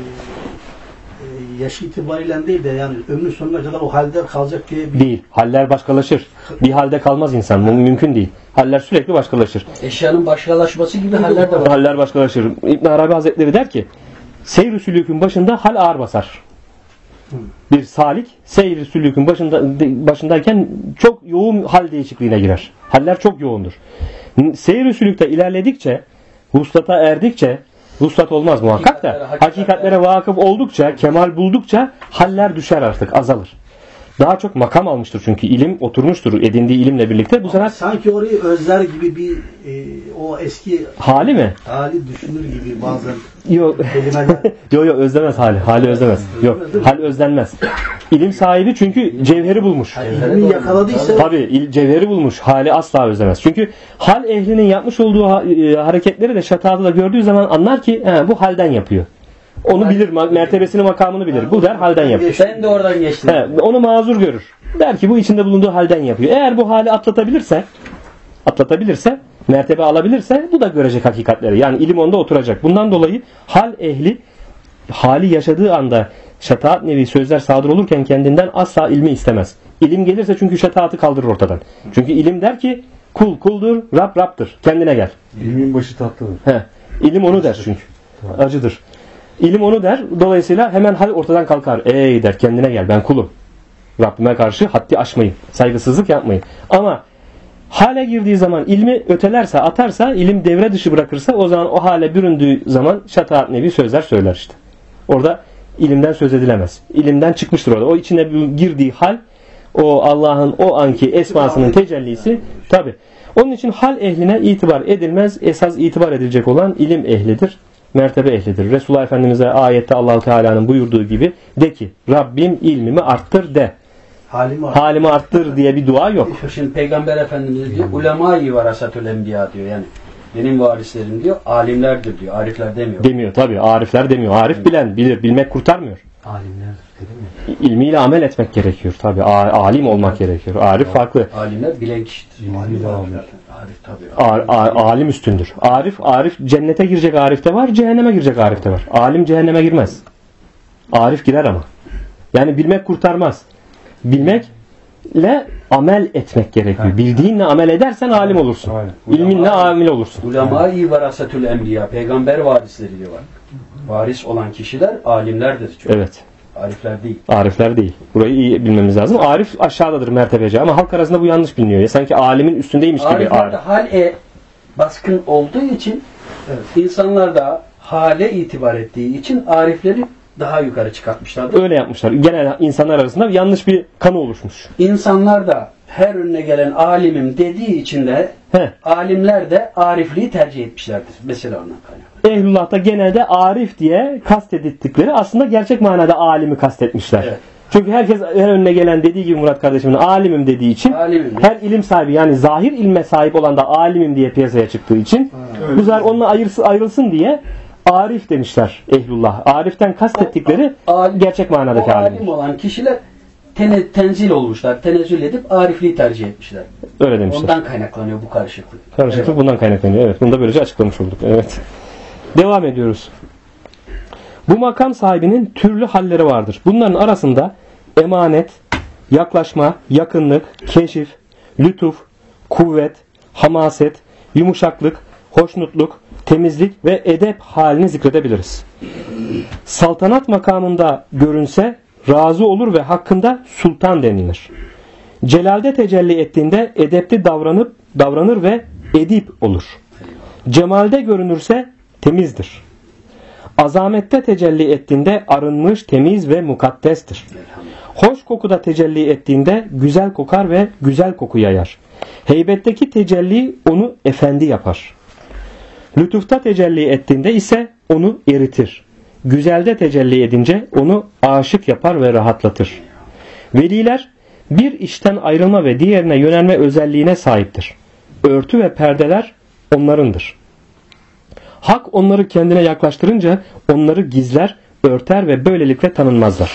yaş itibariyle değil de yani ömrün sonuna kadar o halde kalacak diye bir... Değil. Haller başkalaşır. Bir halde kalmaz insan. Mümkün değil. Haller sürekli başkalaşır. Eşyanın başkalaşması gibi haller de var. Haller başkalaşır. İbn Arabi Hazretleri der ki seyr-i sülükün başında hal ağır basar. Bir salik seyr-i sülükün başındayken çok yoğun hal değişikliğine girer. Haller çok yoğundur. Seyr-i sülükte ilerledikçe, vuslata erdikçe, vuslat olmaz muhakkak da, hakikatlere vakıf oldukça, kemal buldukça haller düşer artık, azalır. Daha çok makam almıştır çünkü ilim oturmuştur edindiği ilimle birlikte. Bu sefer sanki orayı özler gibi bir o eski hali mi? Hali düşünür gibi bazen. Yok. Yok özlemez hali. Hali özlemez. Yok. Hal özlenmez. İlim sahibi çünkü cevheri bulmuş. İlmi yakaladıysa tabii cevheri bulmuş. Hali asla özlemez. Çünkü hal ehlinin yapmış olduğu hareketleri de şataatı da gördüğü zaman anlar ki bu halden yapıyor. Onu bilir, mertebesini, makamını bilir. Bu der halden yapıyor. Ben de oradan geçtim. Onu mazur görür. Der ki bu içinde bulunduğu halden yapıyor. Eğer bu hali atlatabilirse, mertebe alabilirse bu da görecek hakikatleri. Yani ilim onda oturacak. Bundan dolayı hal ehli hali yaşadığı anda şataat nevi sözler sadır olurken kendinden asla ilmi istemez. İlim gelirse çünkü şataatı kaldırır ortadan. Çünkü ilim der ki kul kuldur, Rab Rab'dır. Kendine gel. İlmin başı tatlıdır. İlim onu der çünkü. Acıdır. İlim onu der. Dolayısıyla hemen hal ortadan kalkar. Ey der kendine gel ben kulum. Rabbime karşı haddi aşmayın. Saygısızlık yapmayın. Ama hale girdiği zaman ilmi ötelerse, atarsa, ilim devre dışı bırakırsa o zaman o hale büründüğü zaman şataat nevi sözler söyler işte. Orada ilimden söz edilemez. İlimden çıkmıştır orada. O içine girdiği hal o Allah'ın o anki esmasının tecellisi tabi. Onun için hal ehline itibar edilmez. Esas itibar edilecek olan ilim ehlidir. Mertebe ehlidir. Resulullah Efendimiz'e ayette Allah-u Teala'nın buyurduğu gibi de ki Rabbim ilmimi arttır de. Halimi arttır diye bir dua yok. Şimdi Peygamber Efendimiz diyor ulema-i varasatül enbiya diyor. Yani benim varislerim diyor alimlerdir diyor. Arifler demiyor. Demiyor tabi. Arifler demiyor. Arif bilen bilir. Bilmek kurtarmıyor. Alimler dedi mi? İlmiyle amel etmek gerekiyor tabi. Alim olmak gerekiyor. Arif farklı. Alimler bilen kişidir. Alim üstündür. Arif cennete girecek Arif de var, cehenneme girecek Arif de var. Alim cehenneme girmez. Arif girer ama. Yani bilmek kurtarmaz. Bilmekle amel etmek gerekiyor. Bildiğinle amel edersen alim olursun. İlminle amil olursun. Ulema-i varasatül enbiya. Peygamber varisleri diyor. Varis olan kişiler alimlerdir. Çünkü. Evet. Arifler değil. Arifler değil. Burayı iyi bilmemiz lazım. Arif aşağıdadır mertebece ama halk arasında bu yanlış biliniyor. Ya sanki alimin üstündeymiş gibi. Arifler hale baskın olduğu için insanlar da hale itibar ettiği için arifleri daha yukarı çıkartmışlardır. Öyle yapmışlar. Genel insanlar arasında yanlış bir kanı oluşmuş. İnsanlar da her önüne gelen alimim dediği için de alimler de arifliği tercih etmişlerdir. Mesela ondan kaynaklı. Ehlullah'ta genelde arif diye kastedildikleri aslında gerçek manada alimi kastetmişler. Evet. Çünkü herkes her önüne gelen dediği gibi Murat kardeşimin alimim dediği için her ilim sahibi yani zahir ilme sahip olan da alimim diye piyasaya çıktığı için bu sefer onunla ayrılsın diye arif demişler ehlullah. Ariften kastettikleri gerçek manadaki alim. Alim olan kişiler tenzil olmuşlar. Tenezzül edip arifliği tercih etmişler. Öyle demişler. Ondan kaynaklanıyor bu karışıklık. Karışıklık bundan kaynaklanıyor. Evet. Bunu da böylece açıklamış olduk. Evet. Devam ediyoruz. Bu makam sahibinin türlü halleri vardır. Bunların arasında emanet, yaklaşma, yakınlık, keşif, lütuf, kuvvet, hamaset, yumuşaklık, hoşnutluk, temizlik ve edep halini zikredebiliriz. Saltanat makamında görünse razı olur ve hakkında sultan denilir. Celalde tecelli ettiğinde edepli davranır ve edip olur. Cemalde görünürse temizdir. Azamette tecelli ettiğinde arınmış, temiz ve mukaddestir. Hoş kokuda tecelli ettiğinde güzel kokar ve güzel koku yayar. Heybetteki tecelli onu efendi yapar. Lütufta tecelli ettiğinde ise onu eritir. güzelde tecelli edince onu aşık yapar ve rahatlatır. Veliler bir işten ayrılma ve diğerine yönelme özelliğine sahiptir. Örtü ve perdeler onlarındır. Hak onları kendine yaklaştırınca onları gizler, örter ve böylelikle tanınmazlar.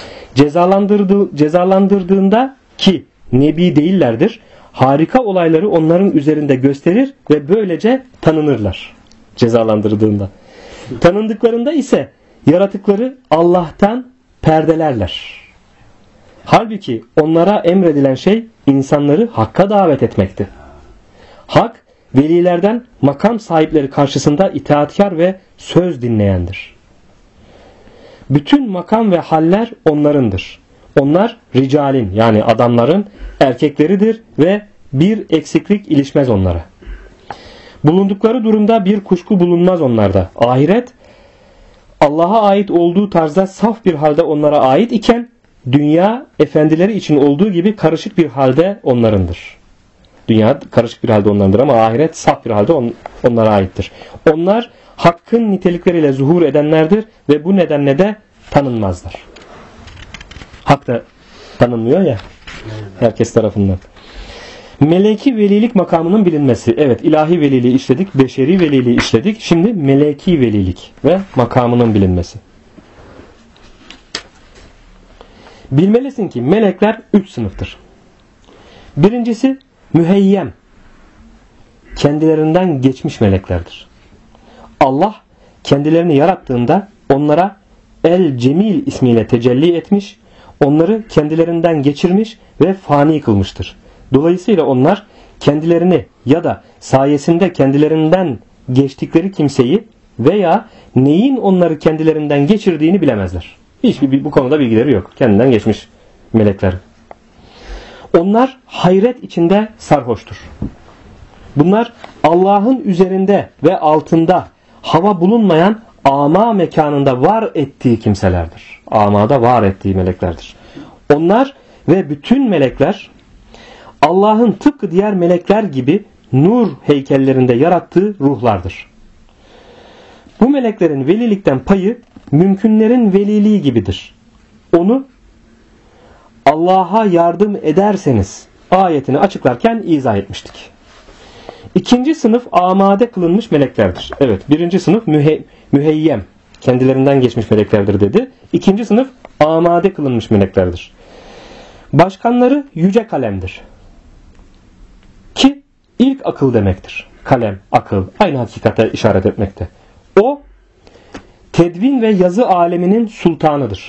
Cezalandırdığında ki nebi değillerdir, harika olayları onların üzerinde gösterir ve böylece tanınırlar. Cezalandırdığında. Tanındıklarında ise yaratıkları Allah'tan perdelerler. Halbuki onlara emredilen şey insanları hakka davet etmekti. Hak, velilerden makam sahipleri karşısında itaatkar ve söz dinleyendir. Bütün makam ve haller onlarındır. Onlar ricalin yani adamların erkekleridir ve bir eksiklik ilişmez onlara. Bulundukları durumda bir kuşku bulunmaz onlarda. Ahiret Allah'a ait olduğu tarzda saf bir halde onlara ait iken dünya efendileri için olduğu gibi karışık bir halde onlarındır. Dünya karışık bir halde onlarındır ama ahiret saf bir halde onlara aittir. Onlar hakkın nitelikleriyle zuhur edenlerdir ve bu nedenle de tanınmazlar. Hak da tanınmıyor ya herkes tarafından. Meleki velilik makamının bilinmesi. Evet, ilahi veliliği işledik, beşeri veliliği işledik. Şimdi meleki velilik ve makamının bilinmesi. Bilmelisin ki melekler 3 sınıftır. Birincisi müheyyem. Kendilerinden geçmiş meleklerdir. Allah kendilerini yarattığında onlara El Cemil ismiyle tecelli etmiş, onları kendilerinden geçirmiş ve fani kılmıştır. Dolayısıyla onlar kendilerini ya da sayesinde kendilerinden geçtikleri kimseyi veya neyin onları kendilerinden geçirdiğini bilemezler. Hiçbir bu konuda bilgileri yok. Kendinden geçmiş melekler. Onlar hayret içinde sarhoştur. Bunlar Allah'ın üzerinde ve altında hava bulunmayan ama mekanında var ettiği kimselerdir. Amada var ettiği meleklerdir. Onlar ve bütün melekler Allah'ın tıpkı diğer melekler gibi nur heykellerinde yarattığı ruhlardır. Bu meleklerin velilikten payı mümkünlerin veliliği gibidir. Onu Allah'a yardım ederseniz ayetini açıklarken izah etmiştik. İkinci sınıf amade kılınmış meleklerdir. Evet, birinci sınıf müheyyem, kendilerinden geçmiş meleklerdir dedi. İkinci sınıf amade kılınmış meleklerdir. Başkanları yüce kalemdir. Ki ilk akıl demektir. Kalem, akıl aynı hakikate işaret etmekte. O tedvin ve yazı aleminin sultanıdır.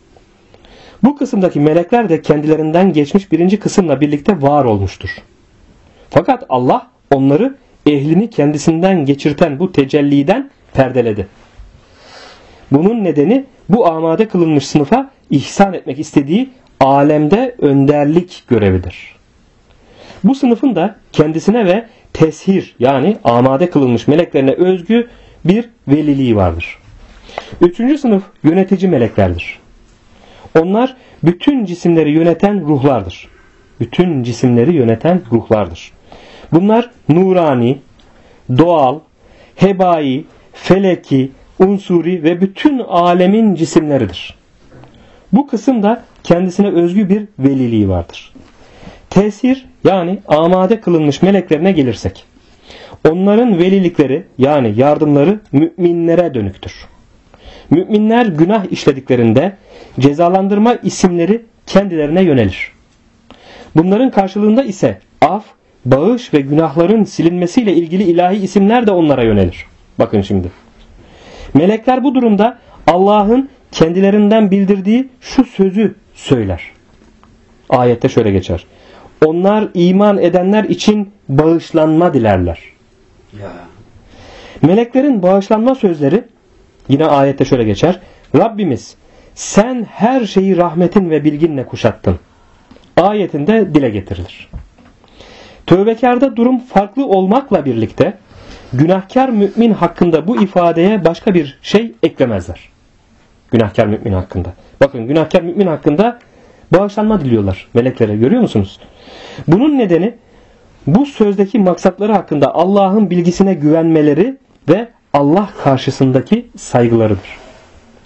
Bu kısımdaki melekler de kendilerinden geçmiş birinci kısımla birlikte var olmuştur. Fakat Allah onları ehlini kendisinden geçirten bu tecelliden perdeledi. Bunun nedeni bu amade kılınmış sınıfa ihsan etmek istediği alemde önderlik görevidir. Bu sınıfın da kendisine ve teshir yani amade kılınmış meleklerine özgü bir veliliği vardır. Üçüncü sınıf yönetici meleklerdir. Onlar bütün cisimleri yöneten ruhlardır. Bütün cisimleri yöneten ruhlardır. Bunlar nurani, doğal, hebai, feleki, unsuri ve bütün alemin cisimleridir. Bu kısımda kendisine özgü bir veliliği vardır. Tesir yani amade kılınmış meleklerine gelirsek, onların velilikleri yani yardımları müminlere dönüktür. Müminler günah işlediklerinde cezalandırma isimleri kendilerine yönelir. Bunların karşılığında ise af, bağış ve günahların silinmesiyle ilgili ilahi isimler de onlara yönelir. Bakın şimdi. Melekler bu durumda Allah'ın kendilerinden bildirdiği şu sözü söyler. Ayette şöyle geçer. Onlar iman edenler için bağışlanma dilerler. Ya. Meleklerin bağışlanma sözleri yine ayette şöyle geçer. Rabbimiz sen her şeyi rahmetin ve bilginle kuşattın. Ayetinde dile getirilir. Tövbekarda durum farklı olmakla birlikte günahkar mümin hakkında bu ifadeye başka bir şey eklemezler. Günahkar mümin hakkında. Bakın günahkar mümin hakkında bağışlanma diliyorlar meleklere, görüyor musunuz? Bunun nedeni bu sözdeki maksatları hakkında Allah'ın bilgisine güvenmeleri ve Allah karşısındaki saygılarıdır.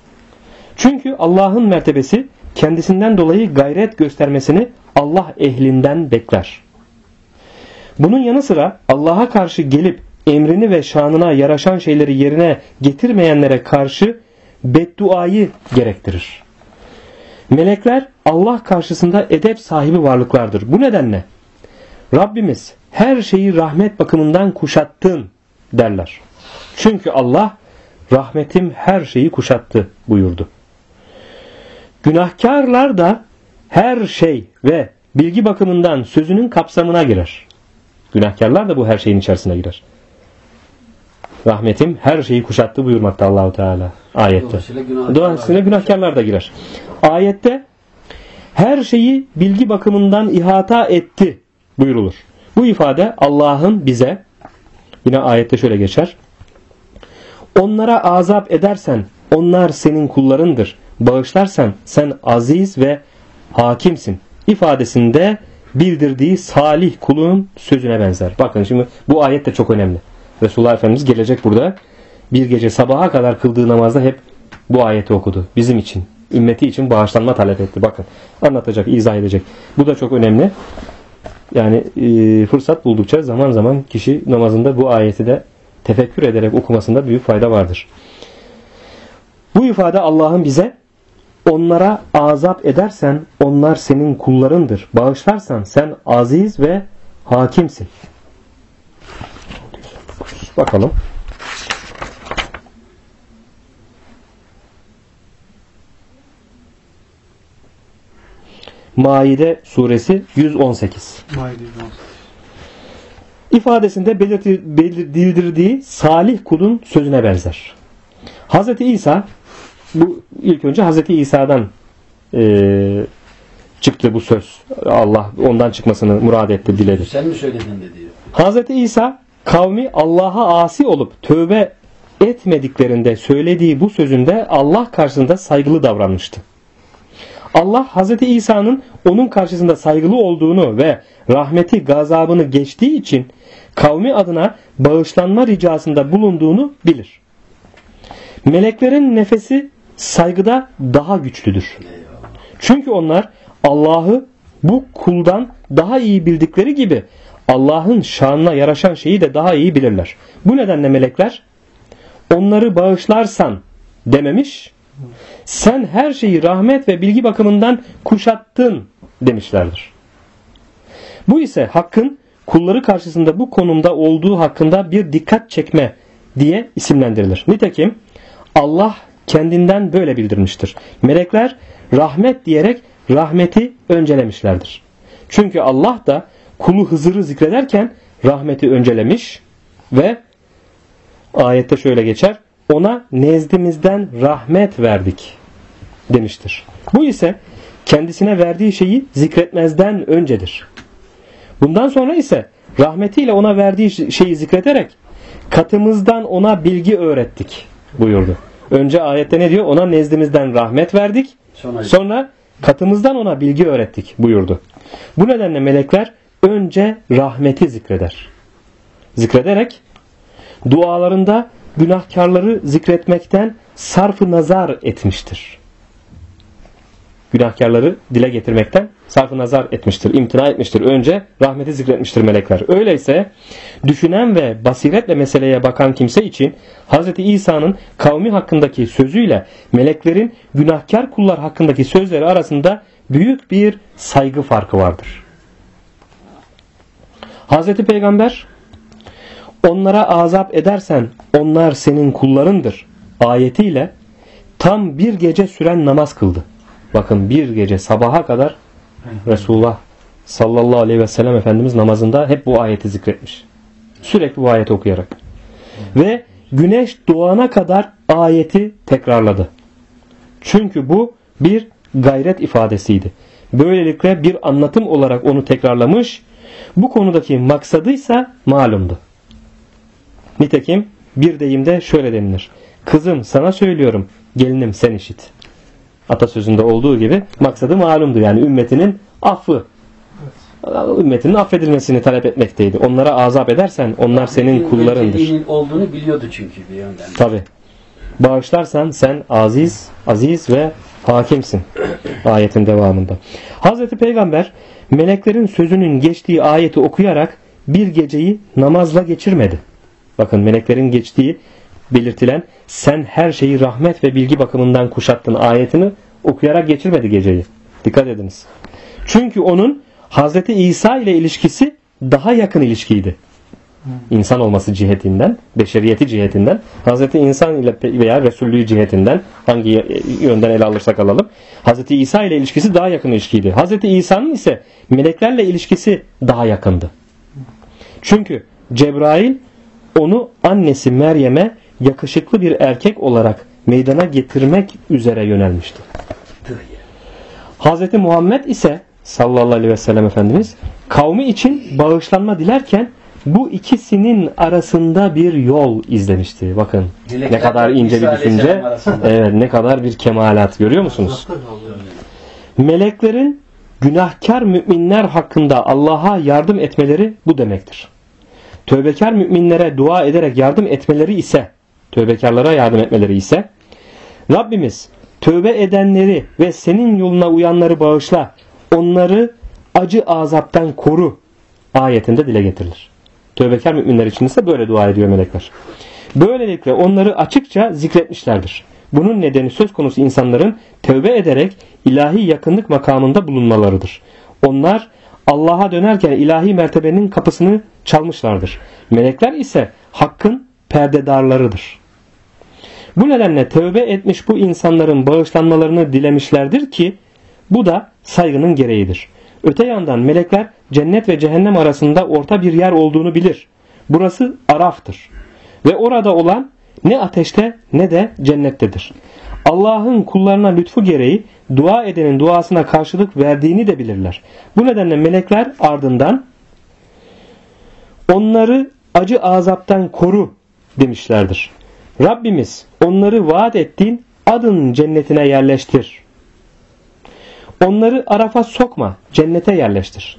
Çünkü Allah'ın mertebesi kendisinden dolayı gayret göstermesini Allah ehlinden bekler. Bunun yanı sıra Allah'a karşı gelip emrini ve şanına yaraşan şeyleri yerine getirmeyenlere karşı bedduayı gerektirir. Melekler Allah karşısında edep sahibi varlıklardır. Bu nedenle Rabbimiz her şeyi rahmet bakımından kuşattın derler. Çünkü Allah rahmetim her şeyi kuşattı buyurdu. Günahkarlar da her şey ve bilgi bakımından sözünün kapsamına girer. Günahkarlar da bu her şeyin içerisine girer. Rahmetim her şeyi kuşattı buyurmakta Allahu Teala ayette. Dolayısıyla günahkarlar da girer. Ayette her şeyi bilgi bakımından ihata etti buyurulur. Bu ifade Allah'ın bize, yine ayette şöyle geçer. Onlara azap edersen onlar senin kullarındır. Bağışlarsan sen aziz ve hakimsin ifadesinde bildirdiği salih kulun sözüne benzer. Bakın şimdi bu ayet de çok önemli. Resulullah Efendimiz gelecek burada. Bir gece sabaha kadar kıldığı namazda hep bu ayeti okudu. Bizim için, ümmeti için bağışlanma talep etti. Bakın anlatacak, izah edecek. Bu da çok önemli. Yani fırsat buldukça zaman zaman kişi namazında bu ayeti de tefekkür ederek okumasında büyük fayda vardır. Bu ifade Allah'ın bize onlara azap edersen onlar senin kullarındır. Bağışlarsan sen aziz ve hakimsin. Bakalım. Maide suresi 118. Maide 118. İfadesinde bildirdiği salih kulun sözüne benzer. Hazreti İsa, bu ilk önce Hazreti İsa'dan çıktı bu söz. Allah ondan çıkmasını murad etti, diledi. Sen mi söyledin de diyor. Hazreti İsa kavmi Allah'a asi olup tövbe etmediklerinde söylediği bu sözünde Allah karşısında saygılı davranmıştı. Allah Hazreti İsa'nın onun karşısında saygılı olduğunu ve rahmeti gazabını geçtiği için kavmi adına bağışlanma ricasında bulunduğunu bilir. Meleklerin nefesi saygıda daha güçlüdür. Çünkü onlar Allah'ı bu kuldan daha iyi bildikleri gibi Allah'ın şanına yaraşan şeyi de daha iyi bilirler. Bu nedenle melekler onları bağışlarsan dememiş, sen her şeyi rahmet ve bilgi bakımından kuşattın demişlerdir. Bu ise Hakk'ın kulları karşısında bu konumda olduğu hakkında bir dikkat çekme diye isimlendirilir. Nitekim Allah kendinden böyle bildirmiştir. Melekler rahmet diyerek rahmeti öncelemişlerdir. Çünkü Allah da kulu Hızır'ı zikrederken rahmeti öncelemiş ve ayette şöyle geçer. Ona nezdimizden rahmet verdik demiştir. Bu ise kendisine verdiği şeyi zikretmezden öncedir. Bundan sonra ise rahmetiyle ona verdiği şeyi zikrederek katımızdan ona bilgi öğrettik buyurdu. Önce ayette ne diyor? Ona nezdimizden rahmet verdik. Sonra katımızdan ona bilgi öğrettik buyurdu. Bu nedenle melekler önce rahmeti zikreder. Zikrederek dualarında günahkarları zikretmekten sarf-ı nazar etmiştir. Günahkarları dile getirmekten sarf-ı nazar etmiştir, imtina etmiştir. Önce rahmeti zikretmiştir melekler. Öyleyse düşünen ve basiretle meseleye bakan kimse için Hz. İsa'nın kavmi hakkındaki sözüyle meleklerin günahkar kullar hakkındaki sözleri arasında büyük bir saygı farkı vardır. Hz. Peygamber onlara azap edersen onlar senin kullarındır ayetiyle tam bir gece süren namaz kıldı. Bakın bir gece sabaha kadar Resulullah sallallahu aleyhi ve sellem Efendimiz namazında hep bu ayeti zikretmiş. Sürekli bu ayeti okuyarak. Ve güneş doğana kadar ayeti tekrarladı. Çünkü bu bir gayret ifadesiydi. Böylelikle bir anlatım olarak onu tekrarlamış. Bu konudaki maksadıysa malumdu. Nitekim bir deyimde şöyle denilir. Kızım sana söylüyorum, gelinim sen işit. Atasözünde olduğu gibi maksadı malumdu. Yani ümmetinin affı. Ümmetinin affedilmesini talep etmekteydi. Onlara azap edersen onlar senin kullarındır. Olduğunu biliyordu çünkü bir yönden. Tabi. bağışlarsan sen aziz ve hakimsin. Ayetin devamında. Hazreti Peygamber meleklerin sözünün geçtiği ayeti okuyarak bir geceyi namazla geçirmedi. Bakın, meleklerin geçtiği belirtilen sen her şeyi rahmet ve bilgi bakımından kuşattın ayetini okuyarak geçirmedi geceyi. Dikkat ediniz. Çünkü onun Hazreti İsa ile ilişkisi daha yakın ilişkiydi. İnsan olması cihetinden, beşeriyeti cihetinden, Hazreti İnsan ile veya Resullüğü cihetinden, hangi yönden ele alırsak alalım, Hazreti İsa ile ilişkisi daha yakın ilişkiydi. Hazreti İsa'nın ise meleklerle ilişkisi daha yakındı. Çünkü Cebrail onu annesi Meryem'e yakışıklı bir erkek olarak meydana getirmek üzere yönelmişti. Hazreti Muhammed ise sallallahu aleyhi ve sellem Efendimiz kavmi için bağışlanma dilerken bu ikisinin arasında bir yol izlemişti. Bakın ne kadar ince bir düşünce. Evet, ne kadar bir kemalat, görüyor musunuz? Meleklerin günahkar müminler hakkında Allah'a yardım etmeleri bu demektir. Tövbekar müminlere dua ederek yardım etmeleri ise, tövbekarlara yardım etmeleri ise, Rabbimiz tövbe edenleri ve senin yoluna uyanları bağışla, onları acı azaptan koru ayetinde dile getirilir. Tövbekar müminler için ise böyle dua ediyor melekler. Böylelikle onları açıkça zikretmişlerdir. Bunun nedeni söz konusu insanların tövbe ederek ilahi yakınlık makamında bulunmalarıdır. Onlar Allah'a dönerken ilahi mertebenin kapısını çalmışlardır. Melekler ise hakkın perdedarlarıdır. Bu nedenle tövbe etmiş bu insanların bağışlanmalarını dilemişlerdir ki bu da saygının gereğidir. Öte yandan melekler cennet ve cehennem arasında orta bir yer olduğunu bilir. Burası Araf'tır. Ve orada olan ne ateşte ne de cennettedir. Allah'ın kullarına lütfu gereği dua edenin duasına karşılık verdiğini de bilirler. Bu nedenle melekler ardından onları acı azaptan koru demişlerdir. Rabbimiz onları vaat ettiğin adın cennetine yerleştir. Onları Araf'a sokma, cennete yerleştir.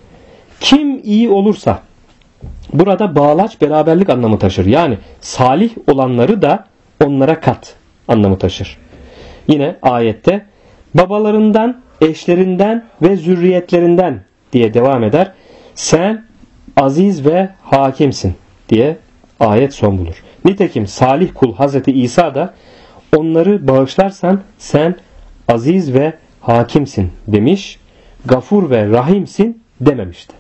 Kim iyi olursa, burada bağlaç beraberlik anlamı taşır. Yani salih olanları da onlara kat anlamı taşır. Yine ayette babalarından, eşlerinden ve zürriyetlerinden diye devam eder. Sen aziz ve hakimsin diye ayet son bulur. Nitekim salih kul Hazreti İsa da onları bağışlarsan sen aziz ve hakimsin demiş, gafur ve rahimsin dememişti.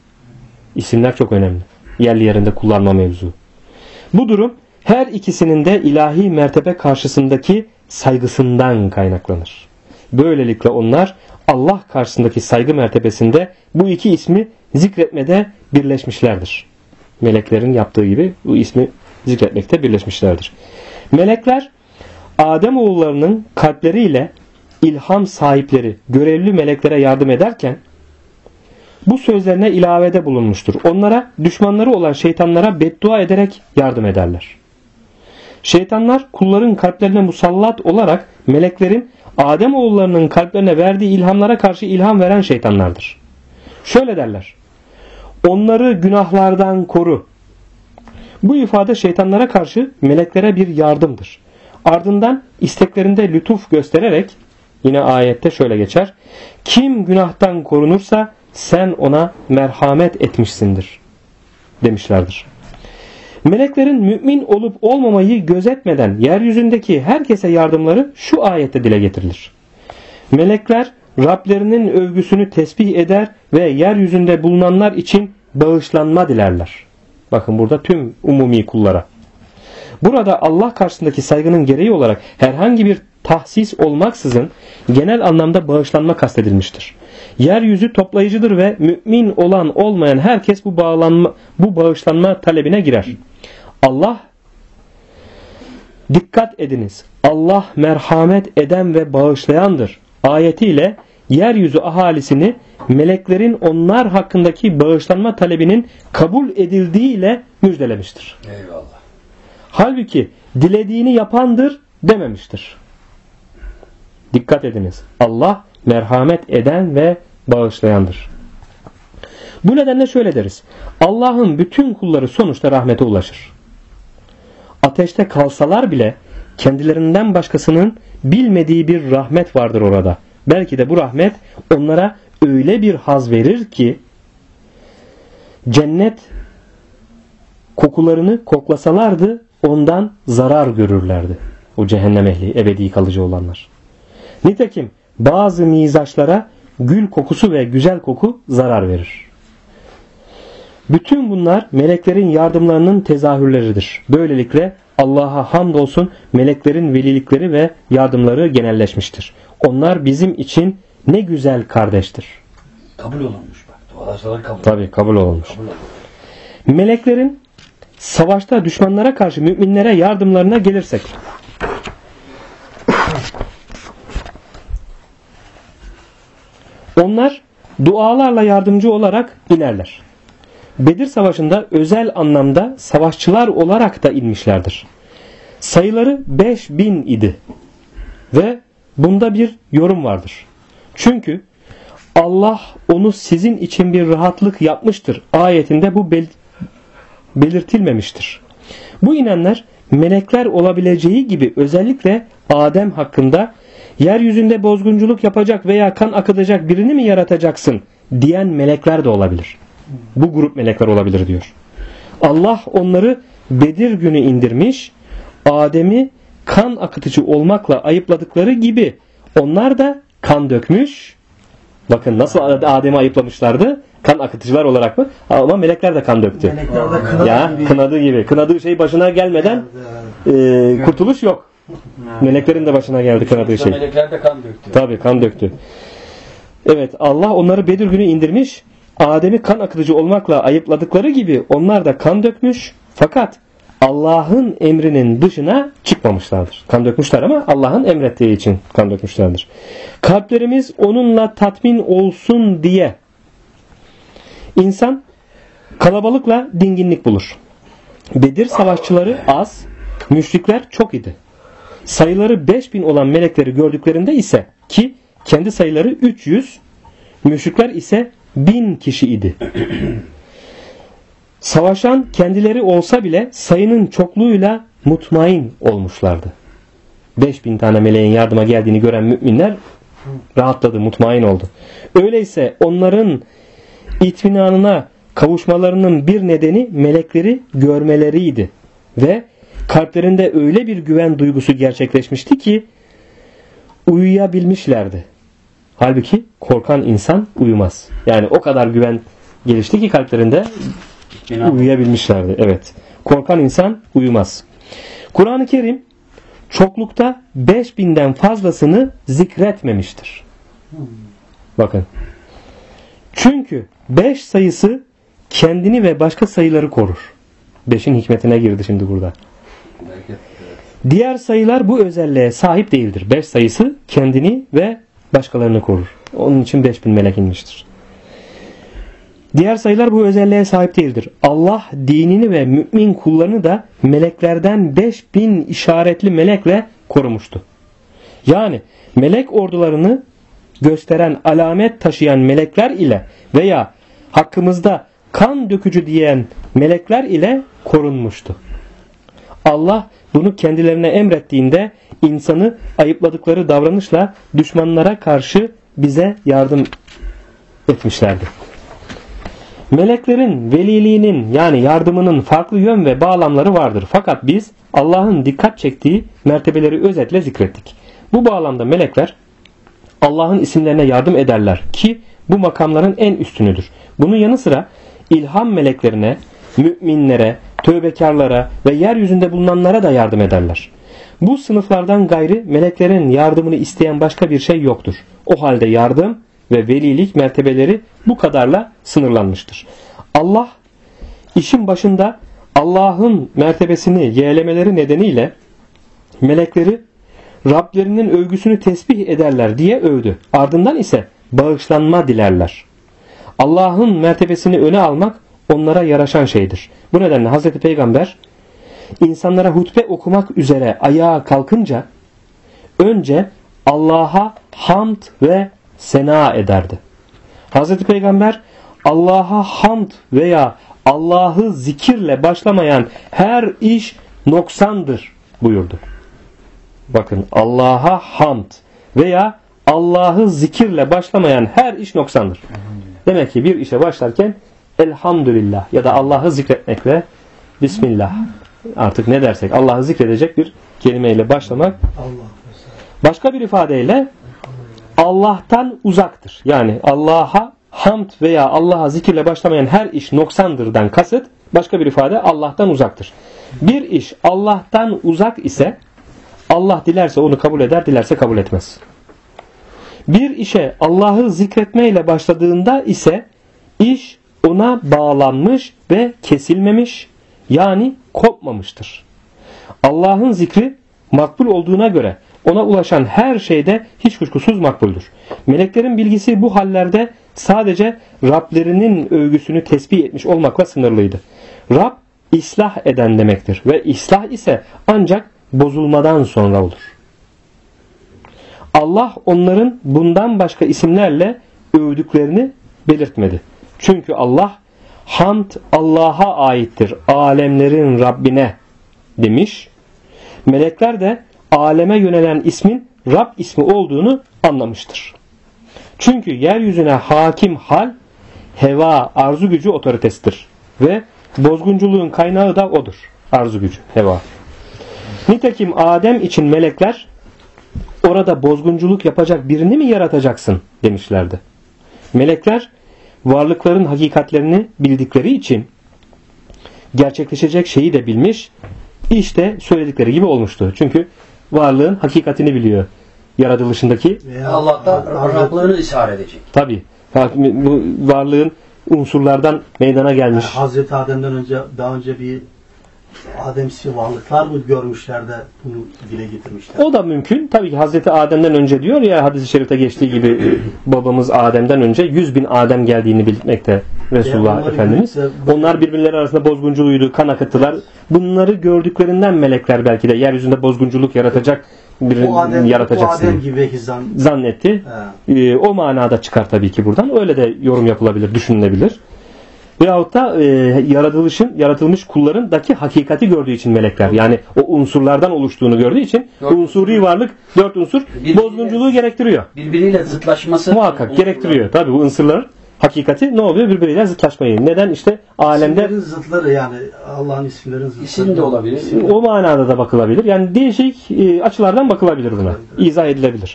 İsimler çok önemli. Yerli yerinde kullanma mevzu. Bu durum her ikisinin de ilahi mertebe karşısındaki saygısından kaynaklanır. Böylelikle onlar Allah karşısındaki saygı mertebesinde bu iki ismi zikretmede birleşmişlerdir. Meleklerin yaptığı gibi bu ismi zikretmekte birleşmişlerdir. Melekler Ademoğullarının kalpleriyle ilham sahipleri, görevli meleklere yardım ederken bu sözlerine ilavede bulunmuştur. Onlara düşmanları olan şeytanlara beddua ederek yardım ederler. Şeytanlar kulların kalplerine musallat olarak meleklerin Ademoğullarının kalplerine verdiği ilhamlara karşı ilham veren şeytanlardır. Şöyle derler: onları günahlardan koru. Bu ifade şeytanlara karşı meleklere bir yardımdır. Ardından isteklerinde lütuf göstererek yine ayette şöyle geçer: kim günahtan korunursa sen ona merhamet etmişsindir demişlerdir. Meleklerin mümin olup olmamayı gözetmeden yeryüzündeki herkese yardımları şu ayette dile getirilir. Melekler Rablerinin övgüsünü tesbih eder ve yeryüzünde bulunanlar için bağışlanma dilerler. Bakın burada tüm umumi kullara. Burada Allah karşısındaki saygının gereği olarak herhangi bir tahsis olmaksızın genel anlamda bağışlanma kastedilmiştir. Yeryüzü toplayıcıdır ve mümin olan olmayan herkes bu bağışlanma talebine girer. Allah, dikkat ediniz, Allah merhamet eden ve bağışlayandır ayetiyle yeryüzü ahalisini meleklerin onlar hakkındaki bağışlanma talebinin kabul edildiğiyle müjdelemiştir. Eyvallah. Halbuki dilediğini yapandır dememiştir. Dikkat ediniz. Allah merhamet eden ve bağışlayandır. Bu nedenle şöyle deriz: Allah'ın bütün kulları sonuçta rahmete ulaşır. Ateşte kalsalar bile kendilerinden başkasının bilmediği bir rahmet vardır orada. Belki de bu rahmet onlara öyle bir haz verir ki cennet kokularını koklasalardı ondan zarar görürlerdi. O cehennem ehli, ebedi kalıcı olanlar. Nitekim bazı mizaçlara gül kokusu ve güzel koku zarar verir. Bütün bunlar meleklerin yardımlarının tezahürleridir. Böylelikle Allah'a hamdolsun meleklerin velilikleri ve yardımları genelleşmiştir. Onlar bizim için ne güzel kardeştir. Kabul olunmuş bak. Dualar kabul. Tabii kabul olunmuş. Meleklerin savaşta düşmanlara karşı müminlere yardımlarına gelirsek. Onlar dualarla yardımcı olarak inerler. Bedir Savaşı'nda özel anlamda savaşçılar olarak da inmişlerdir. Sayıları 5000 idi. Ve bunda bir yorum vardır. Çünkü Allah onu sizin için bir rahatlık yapmıştır ayetinde bu belirtilmemiştir. Bu inenler melekler olabileceği gibi özellikle Adem hakkında yeryüzünde bozgunculuk yapacak veya kan akıtacak birini mi yaratacaksın diyen melekler de olabilir. Bu grup melekler olabilir diyor. Allah onları Bedir günü indirmiş, Adem'i kan akıtıcı olmakla ayıpladıkları gibi onlar da kan dökmüş. Bakın nasıl Adem'i ayıplamışlardı? Kan akıtıcılar olarak mı? Ama melekler de kan döktü. Melekler de kınadı ya gibi. Kınadığı gibi. Kınadığı şey başına gelmeden kurtuluş yok. Meleklerin de başına geldi kınadığı şey. Melekler de kan döktü. Tabii kan döktü. Evet, Allah onları Bedir günü indirmiş. Adem'i kan akıtıcı olmakla ayıpladıkları gibi onlar da kan dökmüş. Fakat Allah'ın emrinin dışına çıkmamışlardır. Kan dökmüşler ama Allah'ın emrettiği için kan dökmüşlerdir. Kalplerimiz onunla tatmin olsun diye insan kalabalıkla dinginlik bulur. Bedir savaşçıları az, müşrikler çok idi. Sayıları 5000 olan melekleri gördüklerinde ise ki kendi sayıları 300, müşrikler ise 1000 kişi idi. Savaşan kendileri olsa bile sayının çokluğuyla mutmain olmuşlardı. 5000 tane meleğin yardıma geldiğini gören müminler rahatladı, mutmain oldu. Öyleyse onların itminanına kavuşmalarının bir nedeni melekleri görmeleriydi. Ve kalplerinde öyle bir güven duygusu gerçekleşmişti ki uyuyabilmişlerdi. Halbuki korkan insan uyumaz. Yani o kadar güven gelişti ki kalplerinde uyuyabilmişlerdi. Evet. Korkan insan uyumaz. Kur'an-ı Kerim çoklukta 5000'den fazlasını zikretmemiştir. Bakın. Çünkü 5 sayısı kendini ve başka sayıları korur. 5'in hikmetine girdi şimdi burada. Diğer sayılar bu özelliğe sahip değildir. 5 sayısı kendini ve başkalarını korur. Onun için 5000 melek inmiştir. Diğer sayılar bu özelliğe sahip değildir. Allah dinini ve mümin kullarını da meleklerden 5000 işaretli melekle korumuştu. Yani melek ordularını gösteren alamet taşıyan melekler ile veya hakkımızda kan dökücü diyen melekler ile korunmuştu. Allah bunu kendilerine emrettiğinde insanı ayıpladıkları davranışla düşmanlara karşı bize yardım etmişlerdi. Meleklerin veliliğinin yani yardımının farklı yön ve bağlamları vardır. Fakat biz Allah'ın dikkat çektiği mertebeleri özetle zikrettik. Bu bağlamda melekler Allah'ın isimlerine yardım ederler ki bu makamların en üstünüdür. Bunun yanı sıra ilham meleklerine, müminlere, tövbekarlara ve yeryüzünde bulunanlara da yardım ederler. Bu sınıflardan gayri meleklerin yardımını isteyen başka bir şey yoktur. O halde yardım ve velilik mertebeleri bu kadarla sınırlanmıştır. Allah işin başında Allah'ın mertebesini yeğlemeleri nedeniyle melekleri Rablerinin övgüsünü tesbih ederler diye övdü. Ardından ise bağışlanma dilerler. Allah'ın mertebesini öne almak onlara yaraşan şeydir. Bu nedenle Hz. Peygamber insanlara hutbe okumak üzere ayağa kalkınca önce Allah'a hamd ve sena ederdi. Hz. Peygamber Allah'a hamd veya Allah'ı zikirle başlamayan her iş noksandır buyurdu. Bakın, Allah'a hamd veya Allah'ı zikirle başlamayan her iş noksandır. Demek ki bir işe başlarken elhamdülillah ya da Allah'ı zikretmekle Bismillah, artık ne dersek Allah'ı zikredecek bir kelimeyle başlamak. Başka bir ifadeyle Allah'tan uzaktır. Yani Allah'a hamd veya Allah'a zikirle başlamayan her iş noksandırdan kasıt, başka bir ifade Allah'tan uzaktır. Bir iş Allah'tan uzak ise Allah dilerse onu kabul eder, dilerse kabul etmez. Bir işe Allah'ı zikretmeyle başladığında ise iş ona bağlanmış ve kesilmemiş, yani kopmamıştır. Allah'ın zikri makbul olduğuna göre ona ulaşan her şeyde hiç kuşkusuz makbuldür. Meleklerin bilgisi bu hallerde sadece Rablerinin övgüsünü tesbih etmiş olmakla sınırlıydı. Rab, islah eden demektir ve islah ise ancak bozulmadan sonra olur. Allah onların bundan başka isimlerle övdüklerini belirtmedi. Çünkü Allah, hamd Allah'a aittir, alemlerin Rabbine demiş. Melekler de aleme yönelen ismin Rab ismi olduğunu anlamıştır. Çünkü yeryüzüne hakim hal, heva, arzu gücü otoritesidir. Ve bozgunculuğun kaynağı da odur. Arzu gücü, heva. Nitekim Adem için melekler, orada bozgunculuk yapacak birini mi yaratacaksın demişlerdi. Melekler varlıkların hakikatlerini bildikleri için gerçekleşecek şeyi de bilmiş, işte söyledikleri gibi olmuştu. Çünkü varlığın hakikatini biliyor. Yaratılışındaki Allah'ta Rablığını ishar edecek. Tabii. Bu varlığın unsurlardan meydana gelmiş. Yani Hazreti Adem'den önce, daha önce bir Ademsi varlıklar mı görmüşler de bunu dile getirmişler? O da mümkün. Tabii ki Hazreti Adem'den önce diyor ya, hadis-i şerifte geçtiği gibi babamız Adem'den önce 100.000 Adem geldiğini belirtmekte Resulullah Efendimiz. Onlar birbirleri arasında bozgunculuydu, kan akıttılar. Bunları gördüklerinden melekler belki de yeryüzünde bozgunculuk yaratacak birini yaratacaksın. O Adem gibi zannetti. O manada çıkar tabii ki buradan. Öyle de yorum yapılabilir, düşünülebilir. Veyahut da yaratılmış kullarındaki hakikati gördüğü için melekler, yani o unsurlardan oluştuğunu gördüğü için unsuri varlık, 4 unsur bozgunculuğu gerektiriyor. Birbiriyle zıtlaşması muhakkak gerektiriyor. Tabii bu unsurların hakikati ne oluyor? Birbiriyle zıtlaşmayı. Neden? İşte alemde İsimlerin zıtları, yani Allah'ın isimlerin zıtları. İsim de olabilir. O manada da bakılabilir. Yani değişik açılardan bakılabilir buna. İzah edilebilir.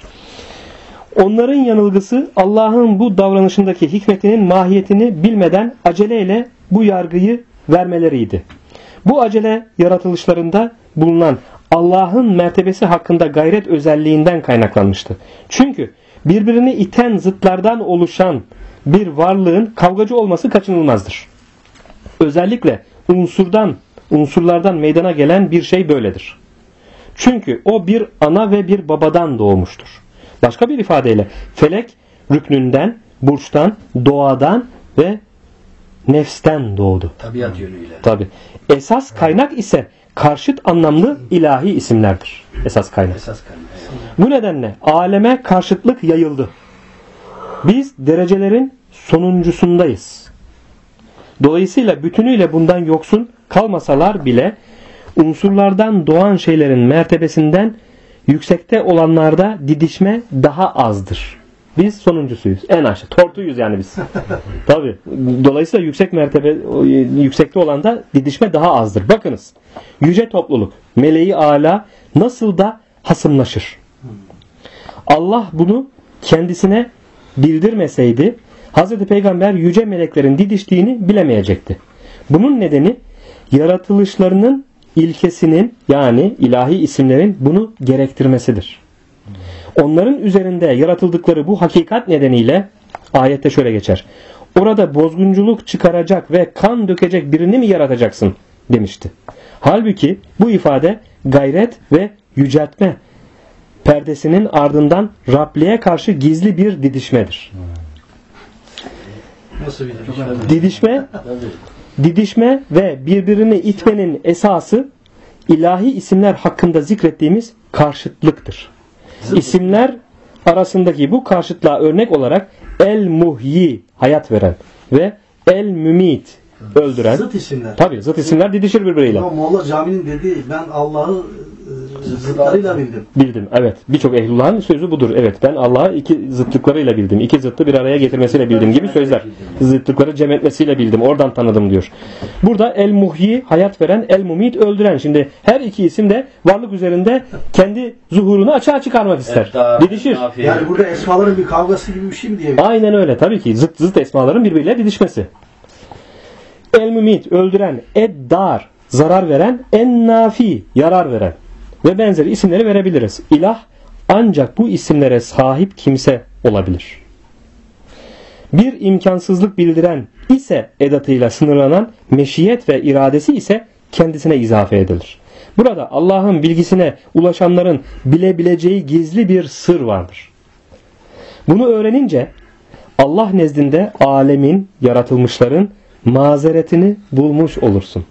Onların yanılgısı Allah'ın bu davranışındaki hikmetinin mahiyetini bilmeden aceleyle bu yargıyı vermeleriydi. Bu acele yaratılışlarında bulunan Allah'ın mertebesi hakkında gayret özelliğinden kaynaklanmıştı. Çünkü birbirini iten zıtlardan oluşan bir varlığın kavgacı olması kaçınılmazdır. Özellikle unsurlardan meydana gelen bir şey böyledir. Çünkü o bir ana ve bir babadan doğmuştur. Başka bir ifadeyle felek rüknünden, burçtan, doğadan ve nefsten doğdu. Tabiat yönüyle. Tabii. Esas kaynak ise karşıt anlamlı ilahi isimlerdir. Esas kaynak. Bu nedenle aleme karşıtlık yayıldı. Biz derecelerin sonuncusundayız. Dolayısıyla bütünüyle bundan yoksun kalmasalar bile unsurlardan doğan şeylerin mertebesinden yüksekte olanlarda didişme daha azdır. Biz sonuncusuyuz. En aşağı. Tortuyuz yani biz. Tabii. Dolayısıyla yüksekte olanda didişme daha azdır. Bakınız. Yüce topluluk, meleği âlâ nasıl da hasımlaşır. Allah bunu kendisine bildirmeseydi Hazreti Peygamber yüce meleklerin didiştiğini bilemeyecekti. Bunun nedeni yaratılışlarının ilkesinin, yani ilahi isimlerin bunu gerektirmesidir. Onların üzerinde yaratıldıkları bu hakikat nedeniyle ayette şöyle geçer. Orada bozgunculuk çıkaracak ve kan dökecek birini mi yaratacaksın demişti. Halbuki bu ifade gayret ve yüceltme perdesinin ardından Rabliğe karşı gizli bir didişmedir. Nasıl bir didişme ve birbirini itmenin esası ilahi isimler hakkında zikrettiğimiz karşıtlıktır. İsimler arasındaki bu karşıtlığa örnek olarak el-muhyi, hayat veren, ve el-mümit, öldüren. Zıt isimler. Tabii zıt isimler didişir birbiriyle. Molla Cami'nin dediği, ben Allah'ı zıtlarıyla bildim. Bildim. Evet. Birçok ehlullah'ın sözü budur. Evet. Ben Allah'ı iki zıtlıklarıyla bildim. İki zıttı bir araya getirmesiyle bildim gibi sözler. Zıtlıkları cem etmesiyle bildim. Oradan tanıdım diyor. Burada el-muhyi, hayat veren, el-mumit, öldüren. Şimdi her iki isim de varlık üzerinde kendi zuhurunu açığa çıkarmak ister. Didişir. Yani burada esmaların bir kavgası gibi bir şey mi diye? Aynen öyle. Tabii ki. Zıt esmaların birbiriyle didişmesi. El-mumit, öldüren, ed-dar, zarar veren, en-nafi, yarar veren ve benzeri isimleri verebiliriz. İlah ancak bu isimlere sahip kimse olabilir. Bir imkansızlık bildiren ise edatıyla sınırlanan, meşiyet ve iradesi ise kendisine izafe edilir. Burada Allah'ın bilgisine ulaşanların bilebileceği gizli bir sır vardır. Bunu öğrenince Allah nezdinde alemin, yaratılmışların mazeretini bulmuş olursun.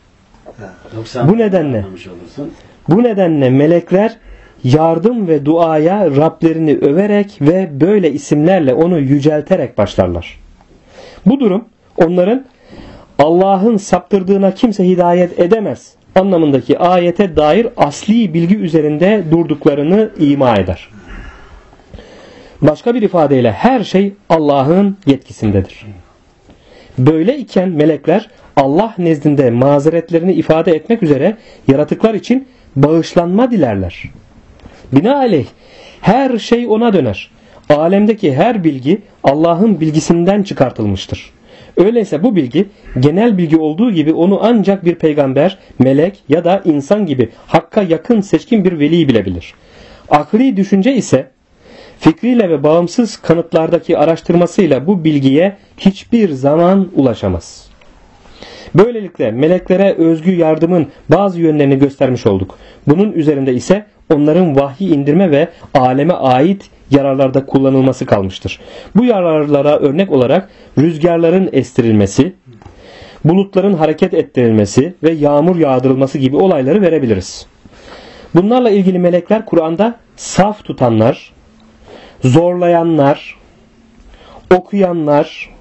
Bu nedenle melekler yardım ve duaya Rablerini överek ve böyle isimlerle onu yücelterek başlarlar. Bu durum onların Allah'ın saptırdığına kimse hidayet edemez anlamındaki ayete dair asli bilgi üzerinde durduklarını ima eder. Başka bir ifadeyle her şey Allah'ın yetkisindedir. Böyle iken melekler Allah nezdinde mazeretlerini ifade etmek üzere yaratıklar için bağışlanma dilerler. Binaenaleyh her şey ona döner. Alemdeki her bilgi Allah'ın bilgisinden çıkartılmıştır. Öyleyse bu bilgi genel bilgi olduğu gibi onu ancak bir peygamber, melek ya da insan gibi hakka yakın seçkin bir veli bilebilir. Akli düşünce ise fikriyle ve bağımsız kanıtlardaki araştırmasıyla bu bilgiye hiçbir zaman ulaşamaz. Böylelikle meleklere özgü yardımın bazı yönlerini göstermiş olduk. Bunun üzerinde ise onların vahyi indirme ve aleme ait yararlarda kullanılması kalmıştır. Bu yararlara örnek olarak rüzgarların estirilmesi, bulutların hareket ettirilmesi ve yağmur yağdırılması gibi olayları verebiliriz. Bunlarla ilgili melekler Kur'an'da saf tutanlar, zorlayanlar, okuyanlar,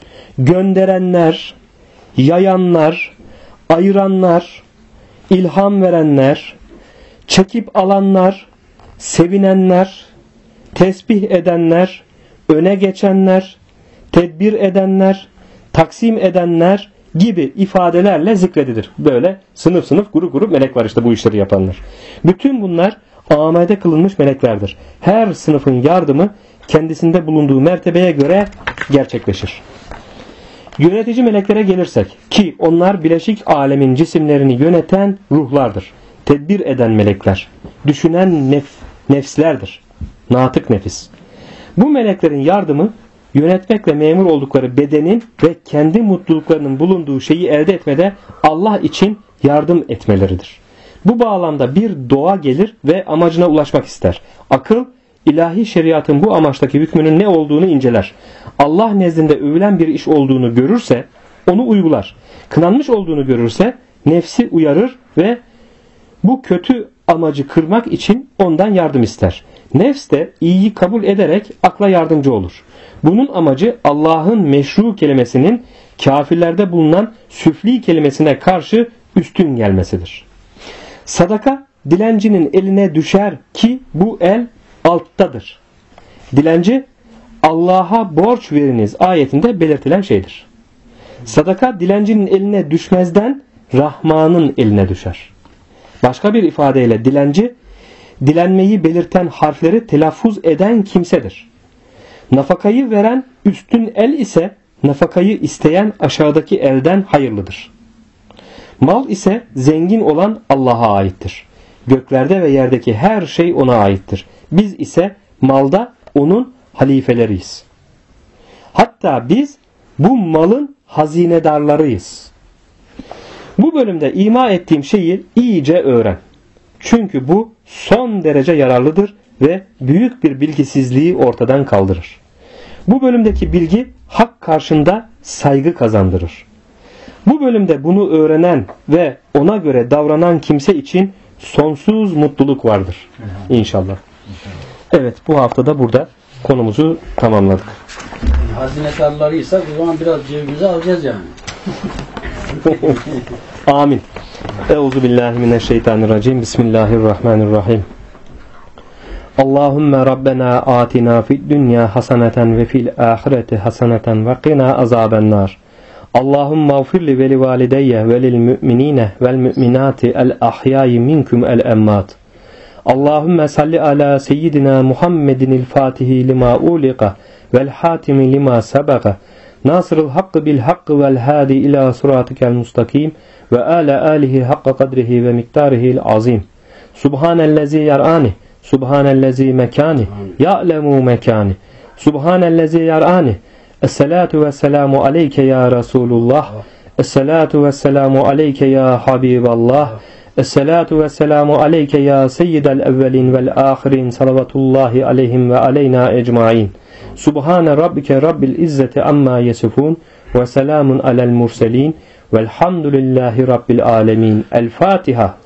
gönderenler, yayanlar, ayıranlar, ilham verenler, çekip alanlar, sevinenler, tesbih edenler, öne geçenler, tedbir edenler, taksim edenler gibi ifadelerle zikredilir. Böyle sınıf sınıf, grup grup melek var işte bu işleri yapanlar. Bütün bunlar amade kılınmış meleklerdir. Her sınıfın yardımı kendisinde bulunduğu mertebeye göre gerçekleşir. Yönetici meleklere gelirsek ki onlar bileşik alemin cisimlerini yöneten ruhlardır. Tedbir eden melekler, düşünen nefslerdir. Natık nefis. Bu meleklerin yardımı yönetmekle memur oldukları bedenin ve kendi mutluluklarının bulunduğu şeyi elde etmede Allah için yardım etmeleridir. Bu bağlamda bir doğa gelir ve amacına ulaşmak ister. Akıl, ilahi şeriatın bu amaçtaki hükmünün ne olduğunu inceler. Allah nezdinde övülen bir iş olduğunu görürse onu uygular. Kınanmış olduğunu görürse nefsi uyarır ve bu kötü amacı kırmak için ondan yardım ister. Nefs de iyiyi kabul ederek akla yardımcı olur. Bunun amacı Allah'ın meşru kelimesinin kafirlerde bulunan süfli kelimesine karşı üstün gelmesidir. Sadaka dilencinin eline düşer ki bu el alttadır. Dilenci Allah'a borç veriniz ayetinde belirtilen şeydir. Sadaka dilencinin eline düşmezden Rahman'ın eline düşer. Başka bir ifadeyle dilenci dilenmeyi belirten harfleri telaffuz eden kimsedir. Nafakayı veren üstün el ise nafakayı isteyen aşağıdaki elden hayırlıdır. Mal ise zengin olan Allah'a aittir. Göklerde ve yerdeki her şey ona aittir. Biz ise malda onun halifeleriyiz. Hatta biz bu malın hazinedarlarıyız. Bu bölümde ima ettiğim şeyi iyice öğren. Çünkü bu son derece yararlıdır ve büyük bir bilgisizliği ortadan kaldırır. Bu bölümdeki bilgi hak karşında saygı kazandırır. Bu bölümde bunu öğrenen ve ona göre davranan kimse için sonsuz mutluluk vardır. İnşallah. Evet, bu haftada burada konumuzu tamamladık. Hazinedarlarıysak o zaman biraz cebimize alacağız yani. Amin. Euzubillahimineşşeytanirracim. Bismillahirrahmanirrahim. Allahümme Rabbena atina fid dünya haseneten ve fil ahireti haseneten ve qina azabennar. Allahümme mağfirli ve li valideyye ve lil müminine vel müminati el ahyayi minkum el emmat. Allahümme salli ala seyyidina Muhammedinil fatihi lima uliqa vel hatimi lima sabaka. Nasırıl hakkı bil hakkı vel hadi ila suratikel mustakim ve ala alihi hakka kadrihi ve miktarihil azim. Subhanellezi yar'ani, subhanellezi mekani, ya'lemu mekani, subhanellezi yar'ani. Esselatu vesselamu aleyke ya Resulullah, esselatu vesselamu aleyke ya Habiballah, esselatu vesselamu aleyke ya seyyidel evvelin vel ahirin, salavatullahi aleyhim ve aleyna ecmain. Subhane rabbike rabbil izzeti amma yesifun ve selamun alel murselin velhamdülillahi rabbil alemin. El Fatiha.